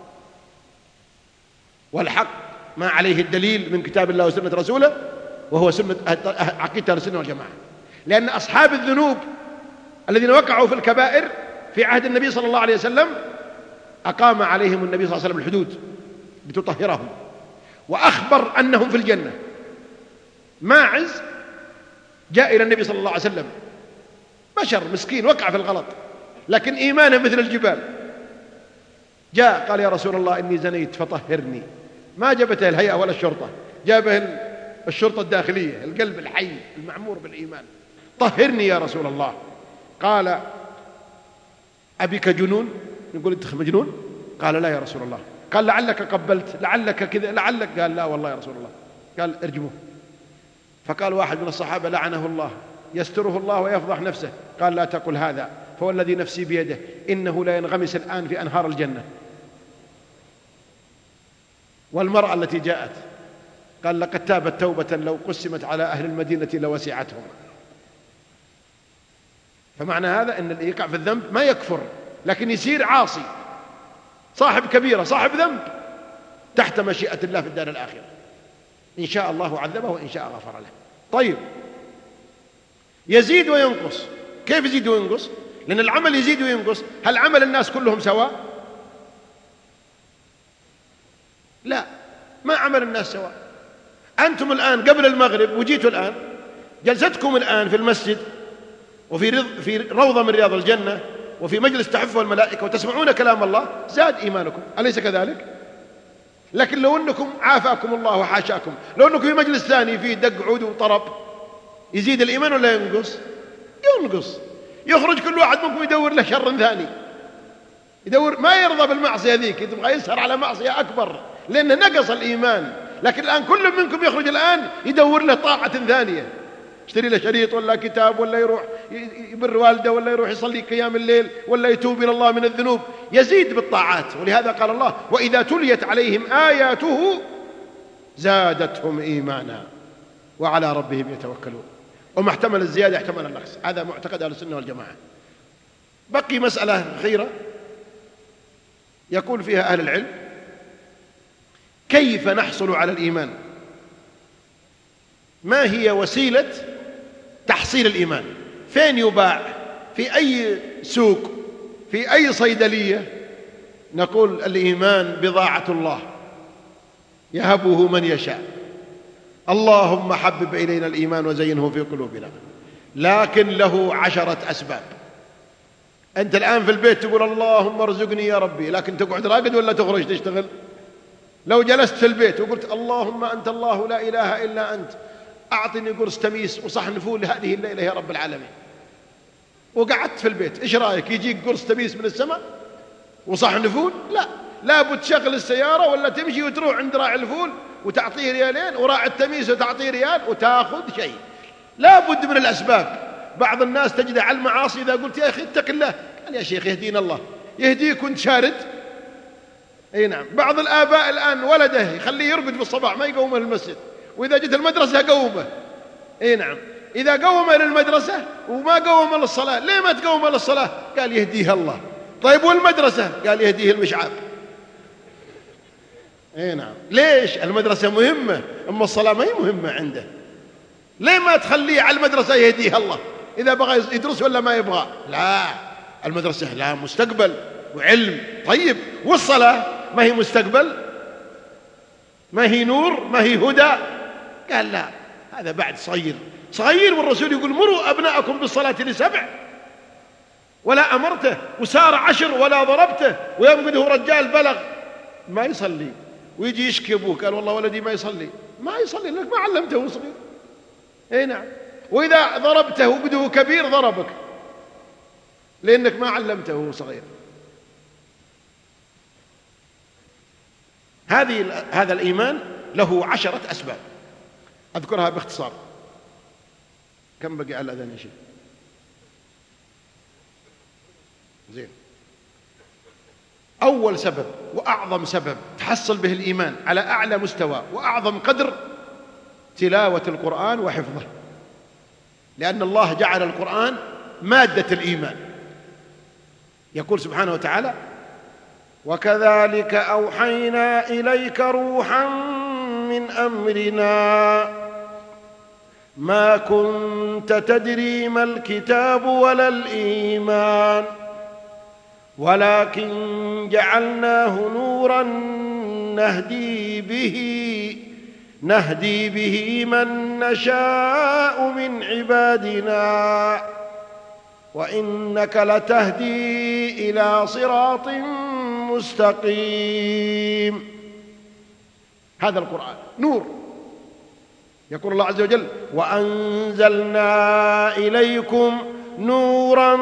والحق ما عليه الدليل من كتاب الله وسنة رسوله، وهو سنة عقيدة السنة والجماعة. لأن أصحاب الذنوب الذين وقعوا في الكبائر في عهد النبي صلى الله عليه وسلم أقام عليهم النبي صلى الله عليه وسلم الحدود لتطهرهم، وأخبر أنهم في الجنة. ماعز جاء إلى النبي صلى الله عليه وسلم، بشر مسكين وقع في الغلط لكن إيمانه مثل الجبال، جاء قال يا رسول الله إني زنيت فطهرني. ما جابته الهيئة ولا الشرطة، جابه الشرطة الداخلية، القلب الحي المعمور بالإيمان. طهرني يا رسول الله. قال أبيك جنون؟ نقول أنت مجنون؟ قال لا يا رسول الله. قال لعلك قبلت، لعلك كذا، لعلك. قال لا والله يا رسول الله. قال ارجموه. فقال واحد من الصحابة لعنه الله، يستره الله ويفضح نفسه. قال لا تقل هذا، فوالذي نفسي بيده إنه لا ينغمس الآن في أنهار الجنة. والمرأة التي جاءت قال لقد تابت توبة لو قسمت على أهل المدينة لوسعتهم. فمعنى هذا أن اللي يقع في الذنب ما يكفر، لكن يصير عاصي، صاحب كبيرة، صاحب ذنب، تحت مشيئة الله في الدار الآخرة. إن شاء الله عذبه وإن شاء غفر له. طيب، يزيد وينقص. كيف يزيد وينقص؟ لأن العمل يزيد وينقص. هل عمل الناس كلهم سواء؟ لا، ما عمل الناس سواء. أنتم الآن قبل المغرب وجيتوا الآن، جلستكم الآن في المسجد وفي روضة من رياض الجنة وفي مجلس تحفه الملائكة وتسمعون كلام الله، زاد إيمانكم، أليس كذلك؟ لكن لو أنكم عافاكم الله وحاشاكم، لو أنكم في مجلس ثاني فيه دق عود وطرب، يزيد الإيمان ولا ينقص؟ ينقص. يخرج كل واحد منكم يدور له شر ثاني، يدور، ما يرضى بالمعصية ذيك، يبغى يسهر على معصية أكبر لأنه نقص الإيمان. لكن الآن كل منكم يخرج الآن يدور له طاعة ثانية، يشتري له شريط ولا كتاب، ولا يروح يبر والده، ولا يروح يصلي قيام الليل، ولا يتوب إلى الله من الذنوب، يزيد بالطاعات. ولهذا قال الله وإذا تليت عليهم آياته زادتهم إيمانا وعلى ربهم يتوكلون. وما احتمل الزيادة احتمل النقص. هذا معتقد أهل السنة والجماعة. بقي مسألة أخيرة يقول فيها أهل العلم: كيف نحصل على الإيمان؟ ما هي وسيلة تحصيل الإيمان؟ فين يباع؟ في أي سوق؟ في أي صيدلية؟ نقول الإيمان بضاعة الله يهبه من يشاء. اللهم حبب إلينا الإيمان وزينه في قلوبنا. لكن له 10 أسباب. أنت الآن في البيت تقول اللهم ارزقني يا ربي، لكن تقعد راقد ولا تخرج تشتغل؟ لو جلست في البيت وقلت اللهم أنت الله لا إله إلا أنت، أعطني قرص تميس وصحن فول هذه الليلة يا رب العالمين، وقعدت في البيت، إيش رأيك؟ يجيك قرص تميس من السماء وصحن فول؟ لا، لابد تشغل السيارة ولا تمشي وتروح عند راعي الفول وتعطيه 2 وراعي التميس وتعطيه 1 وتاخذ شيء. لابد من الأسباب. بعض الناس تجده على المعاصي، إذا قلت يا أخي اتق الله، قال يا شيخ يهدينا الله، يهديك وانت شارد. اي نعم. بعض الآباء الآن ولده يخليه يرقد في الصباح ما يقومه للمسجد، وإذا جت المدرسة قومه. اي نعم. إذا قومه للمدرسة وما قومه للصلاة، ليه ما تقومه للصلاة؟ قال يهديه الله. طيب والمدرسة؟ قال يهديه المشعاب. اي نعم. ليش؟ المدرسة مهمة، أما الصلاة ما هي مهمة عنده. ليه ما تخليه على المدرسة يهديه الله؟ إذا بغى يدرس ولا ما يبغى؟ لا، المدرسة لا، مستقبل وعلم. طيب والصلاة ما هي مستقبل؟ ما هي نور؟ ما هي هدى؟ قال لا، هذا بعد صغير. والرسول يقول مروا أبناءكم بالصلاة ل7، ولا أمرته، وسار 10 ولا ضربته، ويوم قد هو رجال بلغ ما يصلي ويجي يشكي أبوه، قال والله ولدي ما يصلي لأنك ما علمته وهو صغير. اي نعم. وإذا ضربته وقده كبير ضربك لأنك ما علمته وهو صغير. هذا الإيمان له 10 أسباب أذكرها باختصار. كم بقي على الأذان يا شيخ؟ زين. أول سبب وأعظم سبب تحصل به الإيمان على أعلى مستوى وأعظم قدر تلاوة القرآن وحفظه، لأن الله جعل القرآن مادة الإيمان. يقول سبحانه وتعالى: وكذلك أوحينا إليك روحا من أمرنا ما كنت تدري ما الكتاب ولا الإيمان ولكن جعلناه نورا نهدي به من نشاء من عبادنا وإنك لتهدي إلى صراط مستقيم. هذا القرآن نور. يقول الله عز وجل: وأنزلنا إليكم نورا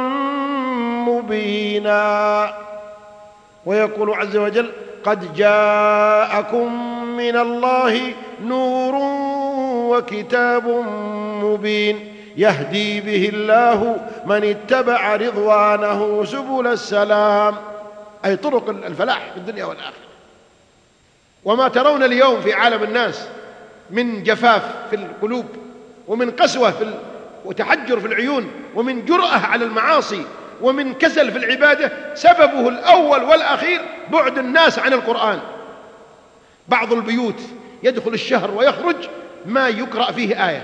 مبينا. ويقول عز وجل: قد جاءكم من الله نور وكتاب مبين يهدي به الله من اتبع رضوانه سبل السلام، أي طرق الفلاح في الدنيا والآخرة. وما ترون اليوم في عالم الناس من جفاف في القلوب، ومن قسوة وتحجر في العيون، ومن جرأة على المعاصي، ومن كسل في العبادة، سببه الأول والأخير بعد الناس عن القرآن. بعض البيوت يدخل الشهر ويخرج ما يقرأ فيه آية.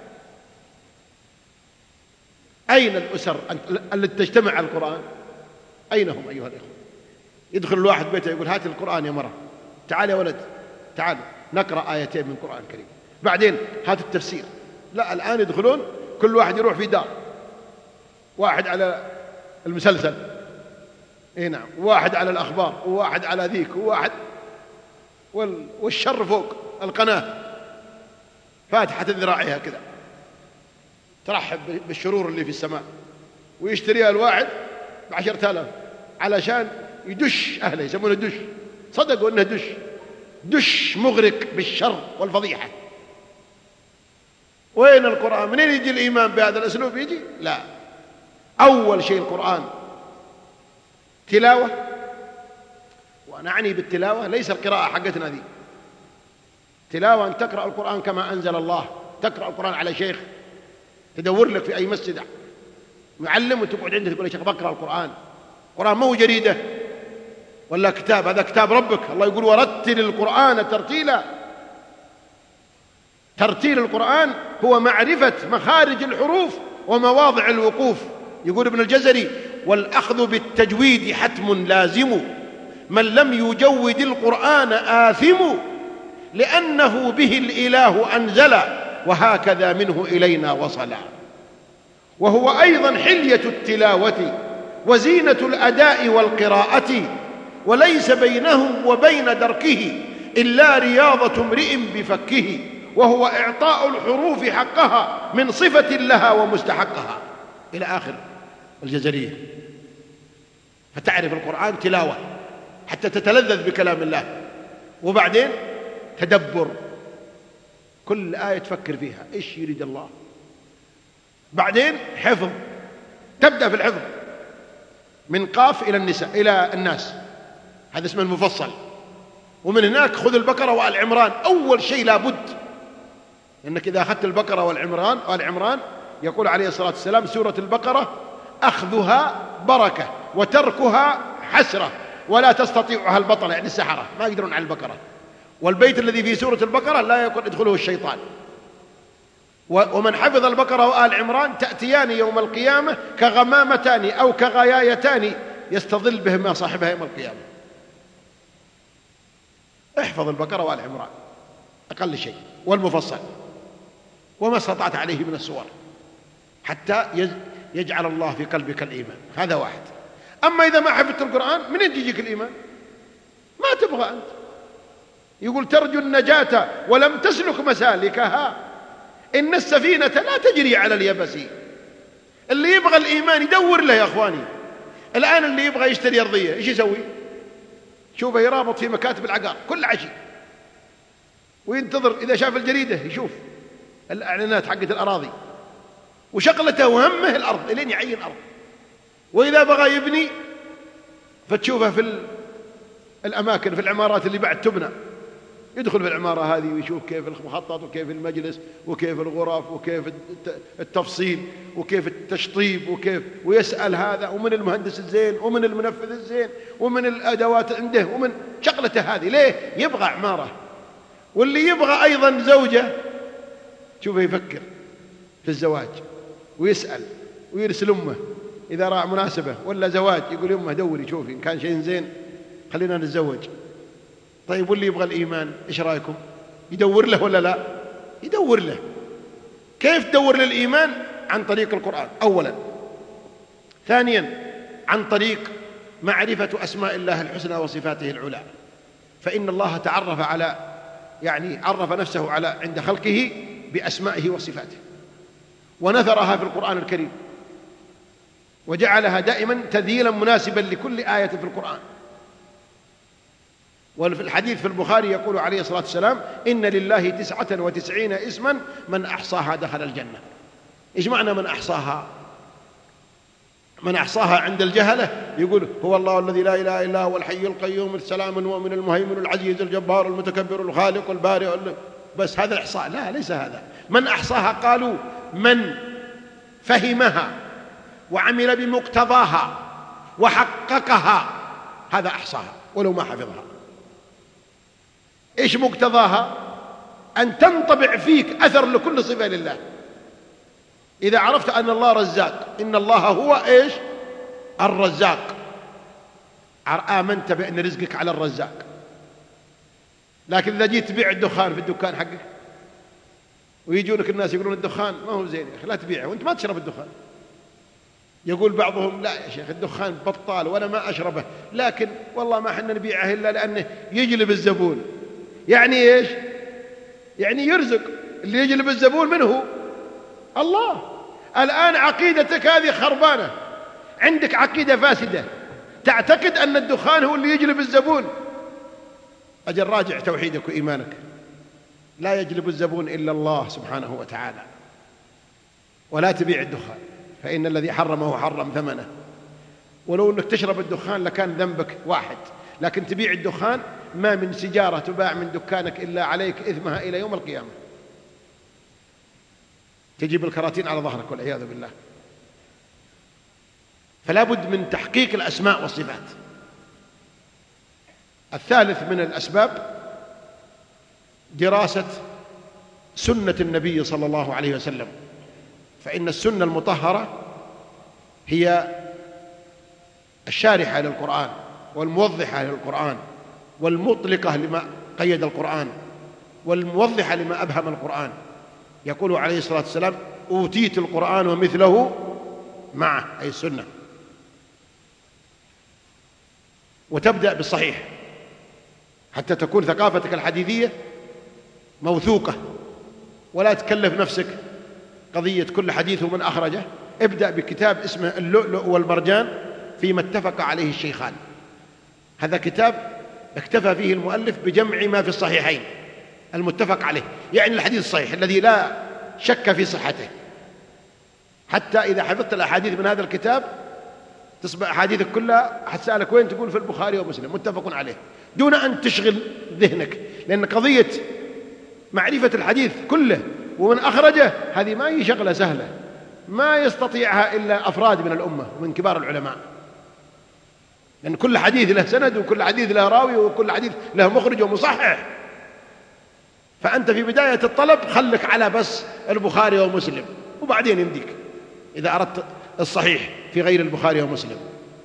أين الأسر التي تجتمع على القرآن؟ أين هم أيها الإخوة؟ يدخل الواحد بيته يقول: هات القرآن يا مرة، تعال يا ولد، تعال نقرأ آيتين من القرآن الكريم، بعدين هات التفسير. لا، الآن يدخلون كل واحد يروح في دار، واحد على المسلسل، نعم، واحد على الأخبار، وواحد على ذيك، وواحد والشر فوق القناة فاتحة ذراعها كذا ترحب بالشرور اللي في السماء، ويشتريها الواحد ب10,000 علشان يدش أهله، يسمونه دش، صدقوا أنه دش مغرق بالشر والفضيحة. وين القرآن؟ منين يجي الإيمان بهذا الأسلوب؟ يجي؟ لا، أول شيء القرآن تلاوة، وأنا أعني بالتلاوة ليس القراءة حقتنا ذي، تلاوة أن تقرأ القرآن كما أنزل الله، تقرأ القرآن على شيخ، تدور لك في أي مسجد معلم وتقعد عنده تقول: يا شيخ بقرأ القرآن. القرآن مو جريدة ولا كتاب، هذا كتاب ربك. الله يقول: ورتل القرآن ترتيلا. ترتيل القرآن هو معرفة مخارج الحروف ومواضع الوقوف. يقول ابن الجزري: والأخذ بالتجويد حتم لازم، من لم يجود القرآن آثم، لأنه به الإله أنزل، وهكذا منه إلينا وصلا. وهو أيضا حلية التلاوة وزينة الأداء والقراءة، وليس بينه وبين دركه إلا رياضة امرئ بفكه، وهو إعطاء الحروف حقها من صفة لها ومستحقها، إلى آخر الجزرية. فتعرف القرآن تلاوة حتى تتلذذ بكلام الله، وبعدين تدبر، كل آية تفكر فيها إيش يريد الله، بعدين حفظ، تبدأ في الحفظ من قاف إلى الناس، هذا اسمه المفصل. ومن هناك خذ البقرة وآل عمران أول شيء لابد، إنك إذا أخذت البقرة وآل عمران يقول عليه الصلاة والسلام: سورة البقرة أخذها بركة وتركها حسرة، ولا تستطيعها البطلة، يعني السحرة ما يقدرون على البقرة. والبيت الذي في سورة البقرة لا يدخله الشيطان. ومن حفظ البقرة وآل عمران تأتيان يوم القيامة كغمامتان أو كغيايتان يستظل بهما صاحبها يوم القيامة. احفظ البقرة وآل عمران أقل شيء، والمفصل، وما استطعت عليه من السور، حتى يجعل الله في قلبك الإيمان. هذا واحد. أما إذا ما حفظت القرآن منين يجيك الإيمان؟ ما تبغى أنت. يقول: ترجو النجاة ولم تسلك مسالكها، إن السفينة لا تجري على اليبس. اللي يبغى الإيمان يدور له يا أخواني. الآن اللي يبغى يشتري أرضية إيش يسوي؟ شوفه يرابط في مكاتب العقار كل عشي، وينتظر إذا شاف الجريدة يشوف الإعلانات حقت الأراضي، وشغلته وهمه الأرض إلين يعين أرض. وإذا بغى يبني فتشوفه في الأماكن، في العمارات اللي بعد تبنى، يدخل في العمارة هذه ويشوف كيف المخطط وكيف المجلس وكيف الغرف وكيف التفصيل وكيف التشطيب ويسأل هذا ومن المهندس الزين ومن المنفذ الزين ومن الأدوات عنده ومن شغلته هذه. ليه؟ يبغى عمارة. واللي يبغى أيضا زوجة شوفه يفكر في الزواج ويسأل ويرسل أمه إذا رأى مناسبة ولا زواج، يقول أمه دوري شوفي إن كان شيء زين خلينا نتزوج. طيب واللي يبغى الإيمان إيش رأيكم؟ يدور له ولا لا؟ يدور له. كيف تدور للإيمان؟ عن طريق القرآن أولا. ثانيا عن طريق معرفة أسماء الله الحسنى وصفاته العلى، فإن الله تعرف على يعني عرف نفسه عند خلقه بأسمائه وصفاته، ونثرها في القرآن الكريم، وجعلها دائما تذييلا مناسبا لكل آية في القرآن. وفي الحديث في البخاري يقول عليه الصلاة والسلام: إن لله 99 اسما من أحصاها دخل الجنة. إيش معنى من أحصاها؟ من أحصاها عند الجهلة يقول هو الله الذي لا إله إلا هو الحي القيوم السلام المؤمن المهيمن العزيز الجبار المتكبر الخالق البارئ، بس هذا الإحصاء. لا، ليس هذا. من أحصاها قالوا من فهمها وعمل بمقتضاها وحققها، هذا أحصاها ولو ما حفظها. إيش مقتضاها؟ أن تنطبع فيك أثر لكل صفة لله. إذا عرفت أن الله رزاق، إن الله هو إيش؟ الرزاق، آمنت بأن رزقك على الرزاق. لكن إذا جيت تبيع الدخان في الدكان حقك ويجونك الناس يقولون الدخان ما هو زين يا أخي لا تبيعه وأنت ما تشرب الدخان، يقول بعضهم لا يا شيخ الدخان بطال وأنا ما أشربه، لكن والله ما حنا نبيعه إلا لأنه يجلب الزبون. يعني إيش؟ يعني يرزق. اللي يجلب الزبون من هو؟ الله. الآن عقيدتك هذه خربانة، عندك عقيدة فاسدة، تعتقد أن الدخان هو اللي يجلب الزبون. أجل راجع توحيدك وإيمانك. لا يجلب الزبون إلا الله سبحانه وتعالى. ولا تبيع الدخان، فإن الذي حرمه حرم ثمنه. ولو أنك تشرب الدخان لكان ذنبك واحد، لكن تبيع الدخان، ما من سجارة تباع من دكانك إلا عليك إثمها إلى يوم القيامة، تجيب الكراتين على ظهرك والعياذ بالله. فلا بد من تحقيق الأسماء والصفات. الثالث من الأسباب دراسة سنة النبي صلى الله عليه وسلم، فإن السنة المطهرة هي الشارحة للقرآن والموضحة للقرآن والمطلقة لما قيد القرآن والموضحة لما أبهم القرآن. يقول عليه الصلاة والسلام: أوتيت القرآن ومثله معه، أي السنة. وتبدأ بالصحيح حتى تكون ثقافتك الحديثية موثوقة، ولا تكلف نفسك قضية كل حديث ومن أخرجه. ابدأ بكتاب اسمه اللؤلؤ والمرجان فيما اتفق عليه الشيخان. هذا كتاب اكتفى فيه المؤلف بجمع ما في الصحيحين المتفق عليه، يعني الحديث الصحيح الذي لا شك في صحته. حتى إذا حفظت الأحاديث من هذا الكتاب تصبح أحاديثك كلها حتسألك وين، تقول في البخاري ومسلم متفق عليه، دون أن تشغل ذهنك، لأن قضية معرفة الحديث كله ومن أخرجه هذه ما هي شغلة سهلة، ما يستطيعها إلا أفراد من الأمة من كبار العلماء، لأن كل حديث له سند وكل حديث له راوي وكل حديث له مخرج ومصحح. فأنت في بداية الطلب خلك على بس البخاري ومسلم، وبعدين يمديك إذا أردت الصحيح في غير البخاري ومسلم.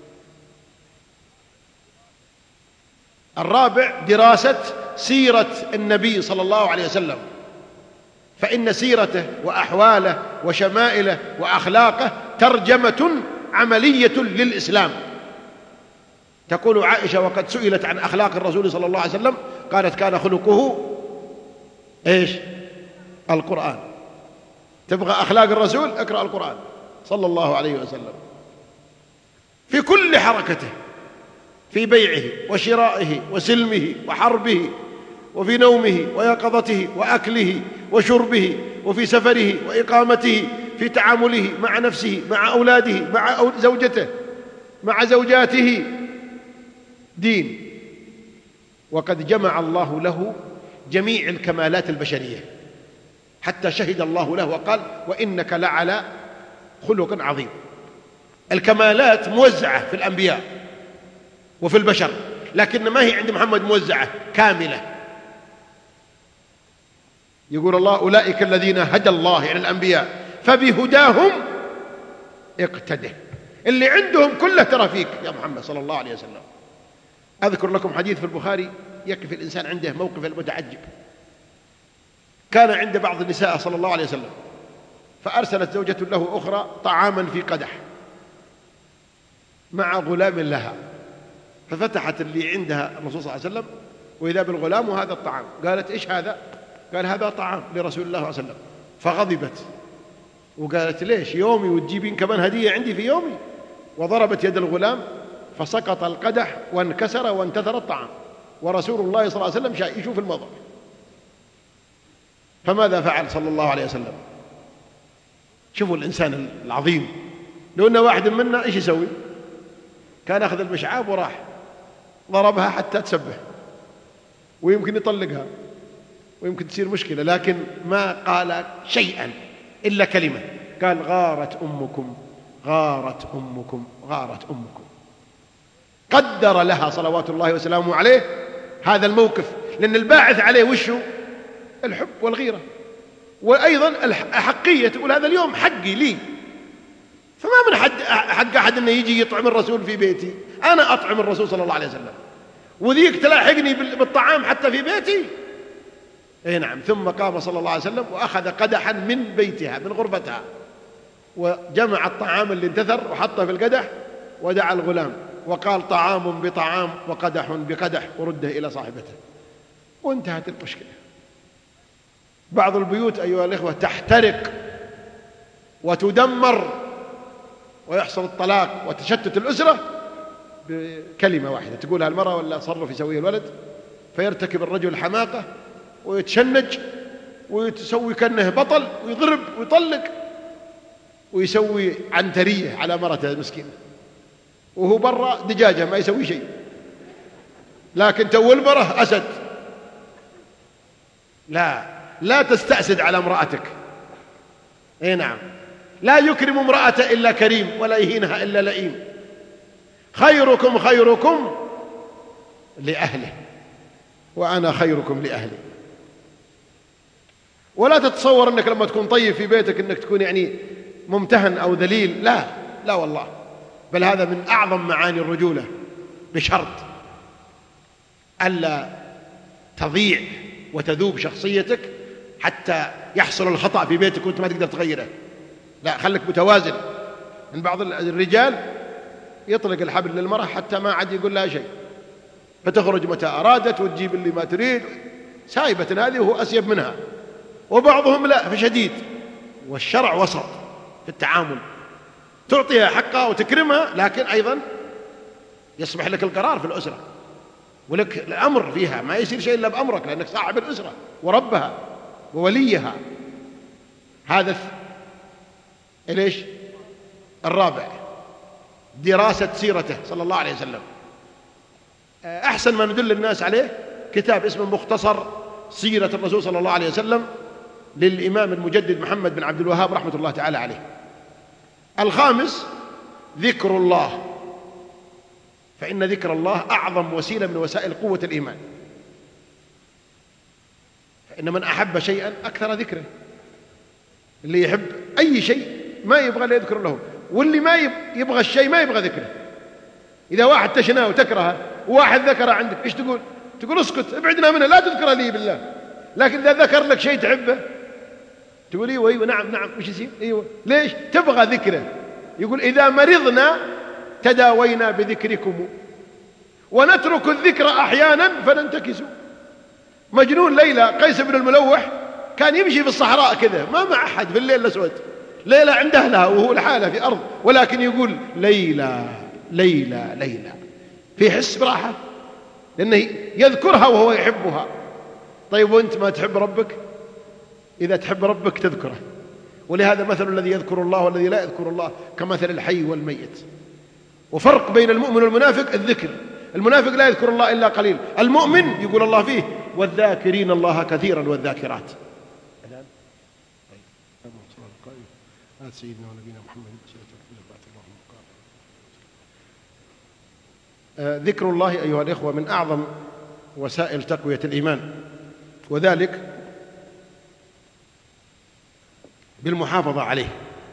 الرابع دراسة سيرة النبي صلى الله عليه وسلم، فإن سيرته وأحواله وشمائله وأخلاقه ترجمة عملية للإسلام. تقول عائشة وقد سئلت عن أخلاق الرسول صلى الله عليه وسلم قالت: كان خلقه إيش؟ القرآن. تبغى أخلاق الرسول؟ اقرأ القرآن صلى الله عليه وسلم في كل حركته، في بيعه وشرائه وسلمه وحربه، وفي نومه ويقظته وأكله وشربه، وفي سفره وإقامته، في تعامله مع نفسه مع أولاده مع زوجته مع زوجاته، دين. وقد جمع الله له جميع الكمالات البشرية، حتى شهد الله له وقال: وإنك لعلى خلق عظيم. الكمالات موزعة في الأنبياء وفي البشر، لكن ما هي عند محمد موزعة كاملة. يقول الله: أولئك الذين هدى الله يعني الأنبياء فبهداهم اقتده. اللي عندهم كله ترى فيك يا محمد صلى الله عليه وسلم. أذكر لكم حديث في البخاري يكفي الإنسان عنده موقف المتعجب. كان عند بعض النساء صلى الله عليه وسلم، فأرسلت زوجة له أخرى طعاما في قدح مع غلام لها، ففتحت اللي عندها الرسول صلى الله عليه وسلم وإذا بالغلام وهذا الطعام. قالت: إيش هذا؟ قال: هذا طعام لرسول الله صلى الله عليه وسلم. فغضبت وقالت: ليش يومي وتجيبين كمان هدية عندي في يومي؟ وضربت يد الغلام فسقط القدح وانكسر وانتثر الطعام، ورسول الله صلى الله عليه وسلم يشوف الموضوع. فماذا فعل صلى الله عليه وسلم؟ شوفوا الإنسان العظيم. لو أن واحد منا إيش يسوي؟ كان أخذ المشعاب وراح ضربها حتى تسبح، ويمكن يطلقها ويمكن تصير مشكلة، لكن ما قال شيئا إلا كلمة، قال: غارت أمكم غارت أمكم غارت أمكم. قدر لها صلوات الله وسلامه عليه هذا الموقف، لأن الباعث عليه وشو؟ الحب والغيرة، وأيضا الحقية، تقول هذا اليوم حقي لي، فما من حق أحد أنه يجي يطعم الرسول في بيتي، أنا أطعم الرسول صلى الله عليه وسلم، وذيك تلاحقني بالطعام حتى في بيتي. اي نعم. ثم قام صلى الله عليه وسلم وأخذ قدحا من بيتها من غرفتها، وجمع الطعام اللي انتثر وحطه في القدح، ودعا الغلام وقال: طعام بطعام وقدح بقدح، ورده إلى صاحبته، وانتهت المشكلة. بعض البيوت أيها الإخوة تحترق وتدمر ويحصل الطلاق وتشتت الأسرة بكلمة واحدة تقولها المرأة ولا تصرف يسويه الولد، فيرتكب الرجل حماقة ويتشنج ويسوي كأنه بطل ويضرب ويطلق ويسوي عنترية على مرته المسكينة، وهو برا دجاجة ما يسوي شيء، لكن تو المرأة أسد. لا تستأسد على امرأتك. اي نعم. لا يكرم امرأته إلا كريم، ولا يهينها إلا لئيم. خيركم خيركم لأهله، وأنا خيركم لأهلي. ولا تتصور أنك لما تكون طيب في بيتك أنك تكون يعني ممتهن أو ذليل، لا والله، بل هذا من أعظم معاني الرجولة، بشرط ألا تضيع وتذوب شخصيتك حتى يحصل الخطأ في بيتك وأنت ما تقدر تغيره. لا، خلك متوازن. من بعض الرجال يطلق الحبل للمرأة حتى ما عاد يقول لها شيء، فتخرج متى أرادت وتجيب اللي ما تريد، سايبة هذه وهو أسيب منها. وبعضهم لا، فشديد. والشرع وسط في التعامل، تعطيها حقها وتكرمها، لكن أيضا يصبح لك القرار في الأسرة ولك الأمر فيها، ما يصير شيء إلا بأمرك، لأنك صاحب الأسرة وربها ووليها. هذا ليش؟ الرابع، دراسة سيرته صلى الله عليه وسلم. أحسن ما ندل الناس عليه كتاب اسمه مختصر سيرة الرسول صلى الله عليه وسلم للإمام المجدد محمد بن عبد الوهاب رحمة الله تعالى عليه. الخامس، ذكر الله، فإن ذكر الله أعظم وسيلة من وسائل قوة الإيمان. فإن من أحب شيئا أكثر ذكره. اللي يحب أي شيء ما يبغى لا يذكر له، واللي ما يبغى الشيء ما يبغى ذكره. إذا واحد تشناه وتكرهه وواحد ذكره عندك، إيش تقول؟ تقول اسكت، ابعدنا منه، لا تذكره لي بالله. لكن إذا ذكر لك شيء تحبه تقول ايوه نعم وش يصير؟ ايوه. ليش؟ تبغى ذكره. يقول: إذا مرضنا تداوينا بذكركم ونترك الذكر أحيانا فننتكس. مجنون ليلى قيس بن الملوح كان يمشي في الصحراء كذا، ما مع أحد في الليل الأسود، ليلى عند أهلها وهو لحاله في أرض، ولكن يقول: ليلى ليلى ليلى، في حس براحة، لأنه يذكرها وهو يحبها. طيب وأنت ما تحب ربك؟ إذا تحب ربك تذكره. ولهذا مثل الذي يذكر الله والذي لا يذكر الله كمثل الحي والميت. وفرق بين المؤمن والمنافق الذكر. المنافق لا يذكر الله إلا قليل، المؤمن يقول الله فيه: والذاكرين الله كثيرا والذاكرات. سيدنا ونبينا محمد ذكر الله أيها الإخوة من أعظم وسائل تقوية الإيمان، وذلك بالمحافظة عليه،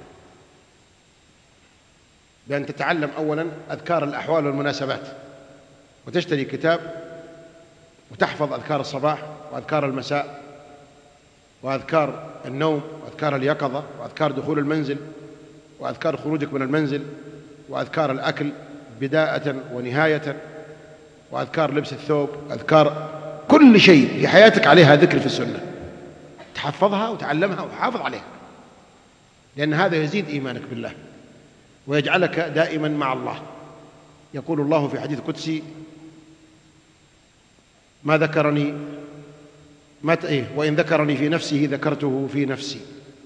بأن تتعلم أولا أذكار الأحوال والمناسبات، وتشتري كتاب وتحفظ أذكار الصباح وأذكار المساء وأذكار النوم وأذكار اليقظة وأذكار دخول المنزل وأذكار خروجك من المنزل وأذكار الأكل بداية ونهاية وأذكار لبس الثوب، أذكار كل شيء في حياتك عليها ذكر في السنة، تحفظها وتعلمها وحافظ عليها، لأن هذا يزيد إيمانك بالله ويجعلك دائما مع الله. يقول الله في حديث قدسي: ما ذكرني وإن ذكرني في نفسه ذكرته في نفسي،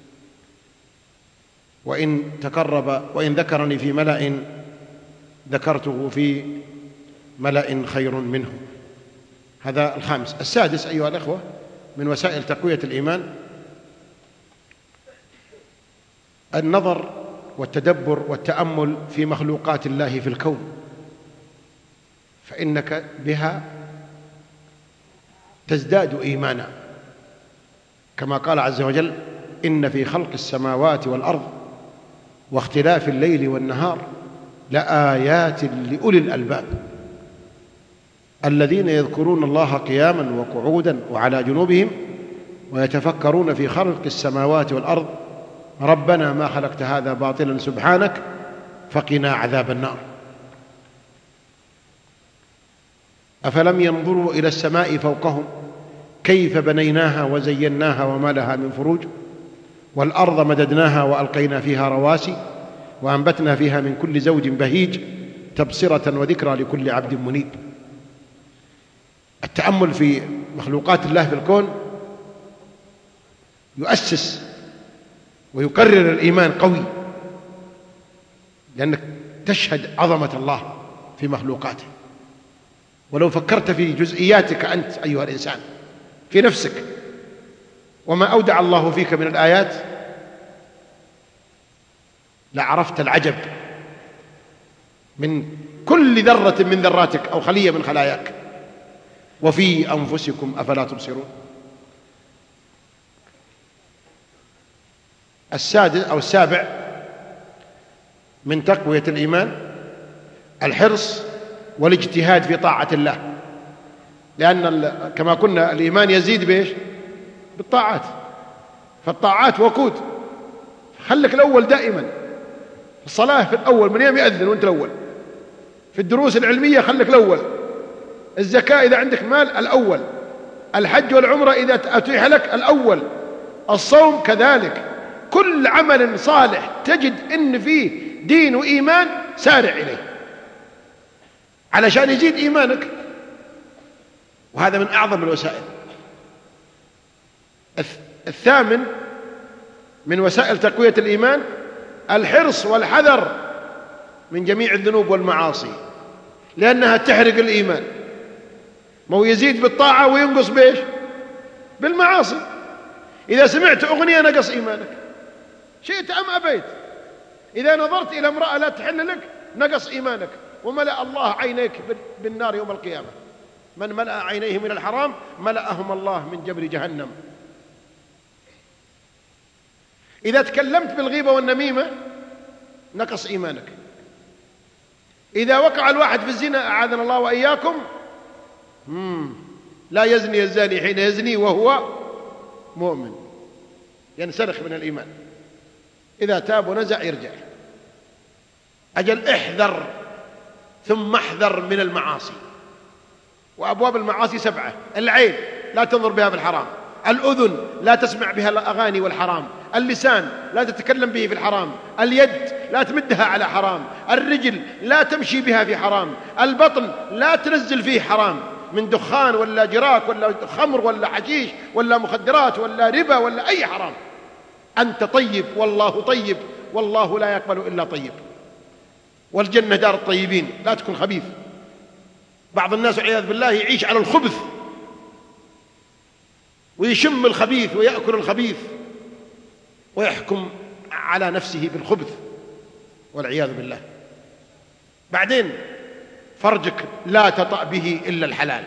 وإن ذكرني في ملأ ذكرته في ملأ خير منه. هذا الخامس. السادس أيها الأخوة من وسائل تقوية الإيمان النظر والتدبر والتأمل في مخلوقات الله في الكون، فإنك بها تزداد إيمانا، كما قال عز وجل: إن في خلق السماوات والأرض واختلاف الليل والنهار لآيات لأولي الألباب الذين يذكرون الله قياما وقعودا وعلى جنوبهم ويتفكرون في خلق السماوات والأرض ربنا ما خلقت هذا باطلا سبحانك فقنا عذاب النار. أفلم ينظروا إلى السماء فوقهم كيف بنيناها وزيناها وما لها من فروج والأرض مددناها وألقينا فيها رواسي وأنبتنا فيها من كل زوج بهيج تبصرة وذكرى لكل عبد منيب. التأمل في مخلوقات الله في الكون يؤسس ويقرر الإيمان قوي، لأنك تشهد عظمة الله في مخلوقاته. ولو فكرت في جزئياتك أنت أيها الإنسان في نفسك وما أودع الله فيك من الآيات لعرفت العجب من كل ذرة من ذراتك أو خلية من خلاياك. وفي أنفسكم أفلا تبصرون. السادس أو السابع من تقوية الإيمان الحرص والاجتهاد في طاعة الله، لأن كما قلنا الإيمان يزيد بإيش؟ بالطاعات، فالطاعات وقود. خلك الأول دائما، الصلاة في الأول من يوم يأذن وأنت الأول، في الدروس العلمية خلك الأول، الزكاة إذا عندك مال الأول، الحج والعمرة إذا أتيح لك الأول، الصوم كذلك. كل عمل صالح تجد إن فيه دين وإيمان سارع إليه علشان يزيد إيمانك، وهذا من أعظم الوسائل. الثامن من وسائل تقوية الإيمان الحرص والحذر من جميع الذنوب والمعاصي، لأنها تحرق الإيمان. ما هو يزيد بالطاعة وينقص بإيش؟ بالمعاصي. إذا سمعت أغنية نقص إيمانك، شئت أم أبيت. إذا نظرت إلى امرأة لا تحل لك نقص إيمانك، وملأ الله عينيك بالنار يوم القيامة. من ملأ عينيه من الحرام ملأهم الله من جبر جهنم. إذا تكلمت بالغيبة والنميمة نقص إيمانك. إذا وقع الواحد في الزنا أعاذنا الله وإياكم، لا يزني الزاني حين يزني وهو مؤمن، ينسلخ من الإيمان. إذا تاب ونزع يرجع. أجل احذر ثم احذر من المعاصي، وأبواب المعاصي 7. العين لا تنظر بها في الحرام، الأذن لا تسمع بها الأغاني والحرام، اللسان لا تتكلم به في الحرام، اليد لا تمدها على حرام، الرجل لا تمشي بها في حرام، البطن لا تنزل فيه حرام من دخان ولا جراك ولا خمر ولا حشيش ولا مخدرات ولا ربا ولا أي حرام. أنت طيب والله طيب، والله لا يقبل إلا طيب، والجنة دار الطيبين. لا تكن خبيث. بعض الناس والعياذ بالله يعيش على الخبث ويشم الخبيث ويأكل الخبيث ويحكم على نفسه بالخبث والعياذ بالله. بعدين فرجك لا تطأ به إلا الحلال،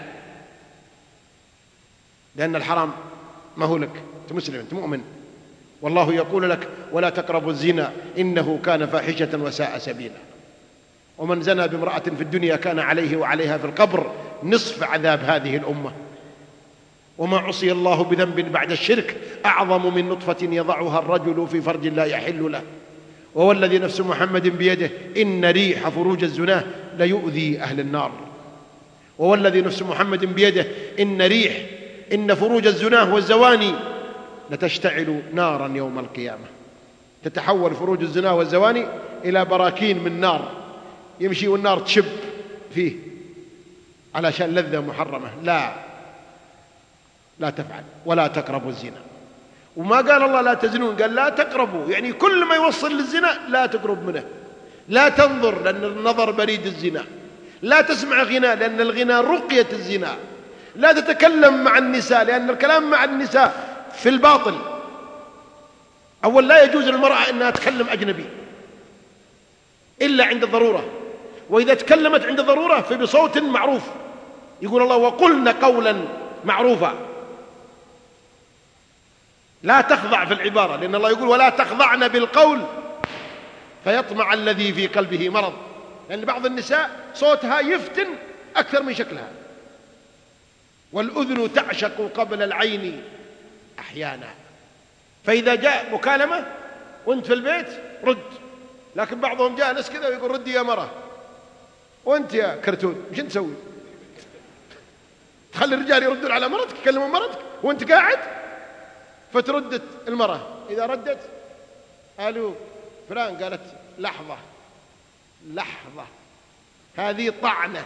لأن الحرام ما هو لك. أنت مسلم، أنت مؤمن، والله يقول لك ولا تقربوا الزنا إنه كان فاحشة وساء سبيلا. ومن زنى بامرأة في الدنيا كان عليه وعليها في القبر نصف عذاب هذه الأمة. وما عصي الله بذنب بعد الشرك أعظم من نطفة يضعها الرجل في فرج لا يحل له. ووالذي نفس محمد بيده إن ريح فروج الزناه ليؤذي أهل النار. ووالذي نفس محمد بيده إن فروج الزناه والزواني لتشتعل نارا يوم القيامة. تتحول فروج الزناه والزواني إلى براكين من نار، يمشي والنار تشب فيه علشان لذة محرمة. لا تفعل ولا تقربوا الزنا. وما قال الله لا تزنون، قال لا تقربوا، يعني كل ما يوصل للزنا لا تقرب منه. لا تنظر لأن النظر بريد الزنا. لا تسمع غناء لأن الغناء رقية الزنا. لا تتكلم مع النساء لأن الكلام مع النساء في الباطل. أول لا يجوز للمرأة أنها تكلم أجنبي إلا عند الضرورة، وإذا تكلمت عند الضرورة فبصوت معروف. يقول الله وقلن قولا معروفا. لا تخضع في العبارة، لأن الله يقول ولا تخضعن بالقول فيطمع الذي في قلبه مرض، لأن بعض النساء صوتها يفتن أكثر من شكلها. والأذن تعشق قبل العين أحيانا. فإذا جاء مكالمة وانت في البيت رد، لكن بعضهم جالس كذا ويقول ردي يا مرة، وانت يا كرتون مش انت تسوي؟ تخلي الرجال يردون على مرتك، يكلمون مرتك وانت قاعد. فتردت المرة، إذا ردت قالوا فلان، قالت لحظة هذه طعنة.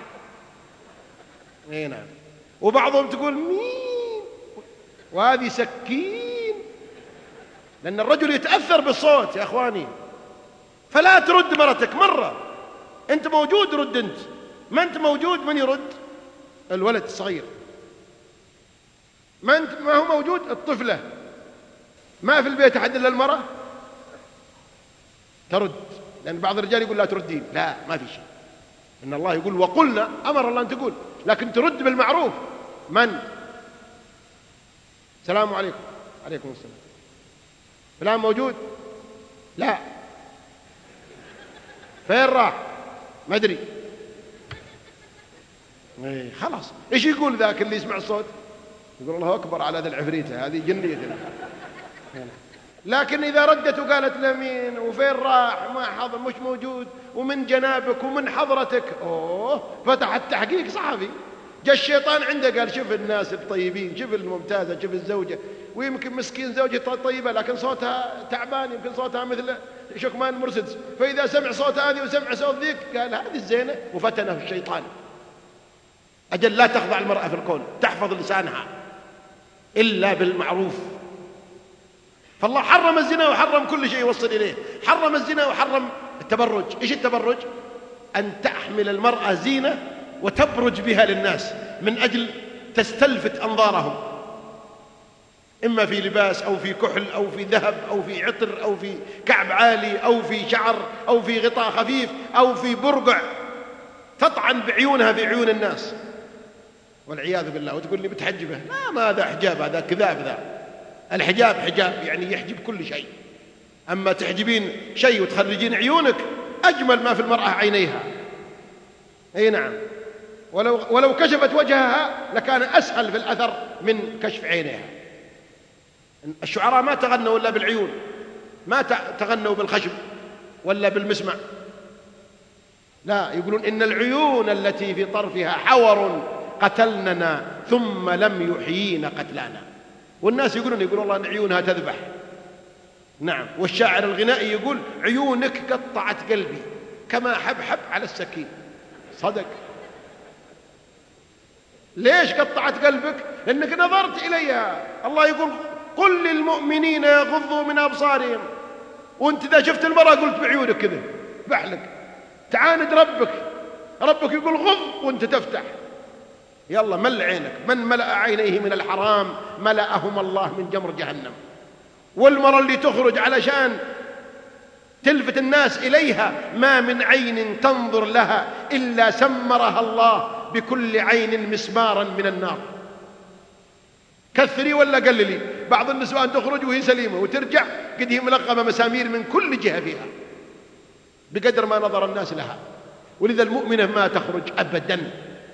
نعم. وبعضهم تقول مين، وهذه سكين، لأن الرجل يتأثر بالصوت يا أخواني. فلا ترد مرتك مرة، أنت موجود رد، أنت ما أنت موجود من يرد؟ الولد الصغير. ما هو موجود، الطفلة ما في البيت أحد إلا المرأة ترد، لأن بعض الرجال يقول لا تردين. لا، ما في شيء. إن الله يقول وقلنا، أمر الله أن تقول، لكن ترد بالمعروف. من؟ السلام عليكم. عليكم السلام. فلان موجود؟ لا. فين راح؟ ما أدري. خلاص. إيش يقول ذاك اللي يسمع الصوت؟ يقول الله أكبر على ذا العفريتة، هذه جنية. لكن إذا ردت وقالت لمين وفين راح ما حضر مش موجود ومن جنابك ومن حضرتك، فتح التحقيق صحفي. جاء الشيطان عنده قال شوف الناس الطيبين، شوف الممتازة، شوف الزوجة، ويمكن مسكين زوجة طيبة لكن صوتها تعبان، يمكن صوتها مثل شكمان مرسدس. فإذا سمع صوت هذه وسمع صوت ذيك قال هذه الزينة، وفتنه الشيطان. أجل لا تخضع المرأة في القول، تحفظ لسانها إلا بالمعروف. فالله حرم الزنا وحرم كل شيء يوصل إليه. حرم الزنا وحرم التبرج. إيش التبرج؟ أن تحمل المرأة زينة وتبرج بها للناس من أجل تستلفت أنظارهم، إما في لباس أو في كحل أو في ذهب أو في عطر أو في كعب عالي أو في شعر أو في غطاء خفيف أو في برقع، تطعن بعيونها في عيون الناس والعياذ بالله، وتقول لي بتحجبه. لا، ما هذا حجاب، هذا كذاب. ذا الحجاب حجاب يعني يحجب كل شيء. أما تحجبين شيء وتخرجين عيونك، أجمل ما في المرأة عينيها. أي نعم. ولو كشفت وجهها لكان أسهل في الأثر من كشف عينيها. الشعراء ما تغنوا إلا بالعيون، ما تغنوا بالخشب ولا بالمسمع. لا، يقولون إن العيون التي في طرفها حور قتلننا ثم لم يحيينا قتلانا. والناس يقولون والله أن عيونها تذبح. نعم. والشاعر الغنائي يقول عيونك قطعت قلبي كما حبحب على السكين. صدق. ليش قطعت قلبك؟ لأنك نظرت إليها. الله يقول قل للمؤمنين يغضوا من أبصارهم، وانت إذا شفت المرأة قلت بعيونك كذا بحلك، تعاند ربك يقول غض وانت تفتح. يلا مل عينك. من ملأ عينيه من الحرام ملأهما الله من جمر جهنم. والمرأة اللي تخرج علشان تلفت الناس إليها ما من عين تنظر لها إلا سمرها الله بكل عين مسمارا من النار. كثري ولا قللي، بعض النسوان تخرج وهي سليمة وترجع قد هي ملقمة مسامير من كل جهة فيها بقدر ما نظر الناس لها. ولذا المؤمنة ما تخرج أبدا.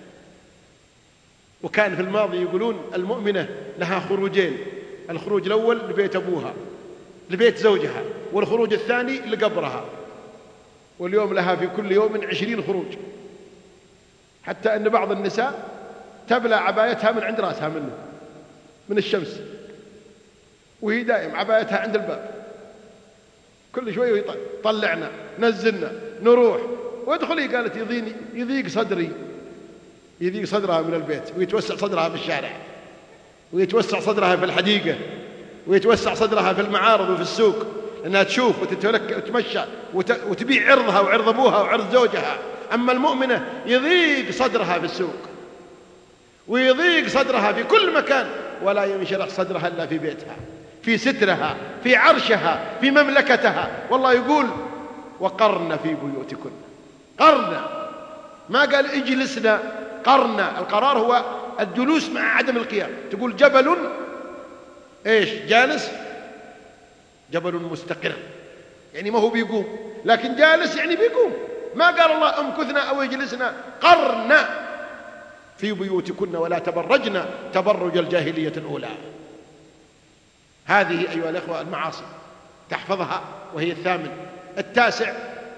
وكان في الماضي يقولون المؤمنة لها خروجين، الخروج الأول لبيت أبوها لبيت زوجها، والخروج الثاني لقبرها. واليوم لها في كل يوم 20 خروج، حتى أن بعض النساء تبلع عبايتها من عند رأسها من الشمس، وهي دائم عبايتها عند الباب، كل شوية طلعنا نزلنا نروح وادخلي. قالت يضيق صدري، يضيق صدرها من البيت ويتوسع صدرها في الشارع ويتوسع صدرها في الحديقة ويتوسع صدرها في المعارض وفي السوق، لأنها تشوف وتتمشى وتبيع عرضها وعرض أبوها وعرض زوجها. أما المؤمنة يضيق صدرها في السوق ويضيق صدرها في كل مكان، ولا ينشرح صدرها إلا في بيتها، في سترها، في عرشها، في مملكتها. والله يقول وقرن في بيوتكن. قرن، ما قال اجلسنا، قرن. القرار هو الجلوس مع عدم القيام. تقول جبل ايش؟ جالس، جبل مستقر يعني ما هو بيقوم، لكن جالس يعني بيقوم. ما قال الله امكثنا أو اجلسنا، قرن في بيوتكن ولا تبرجن تبرج الجاهلية الأولى. هذه أيها الأخوة المعاصي تحفظها، وهي الثامن. التاسع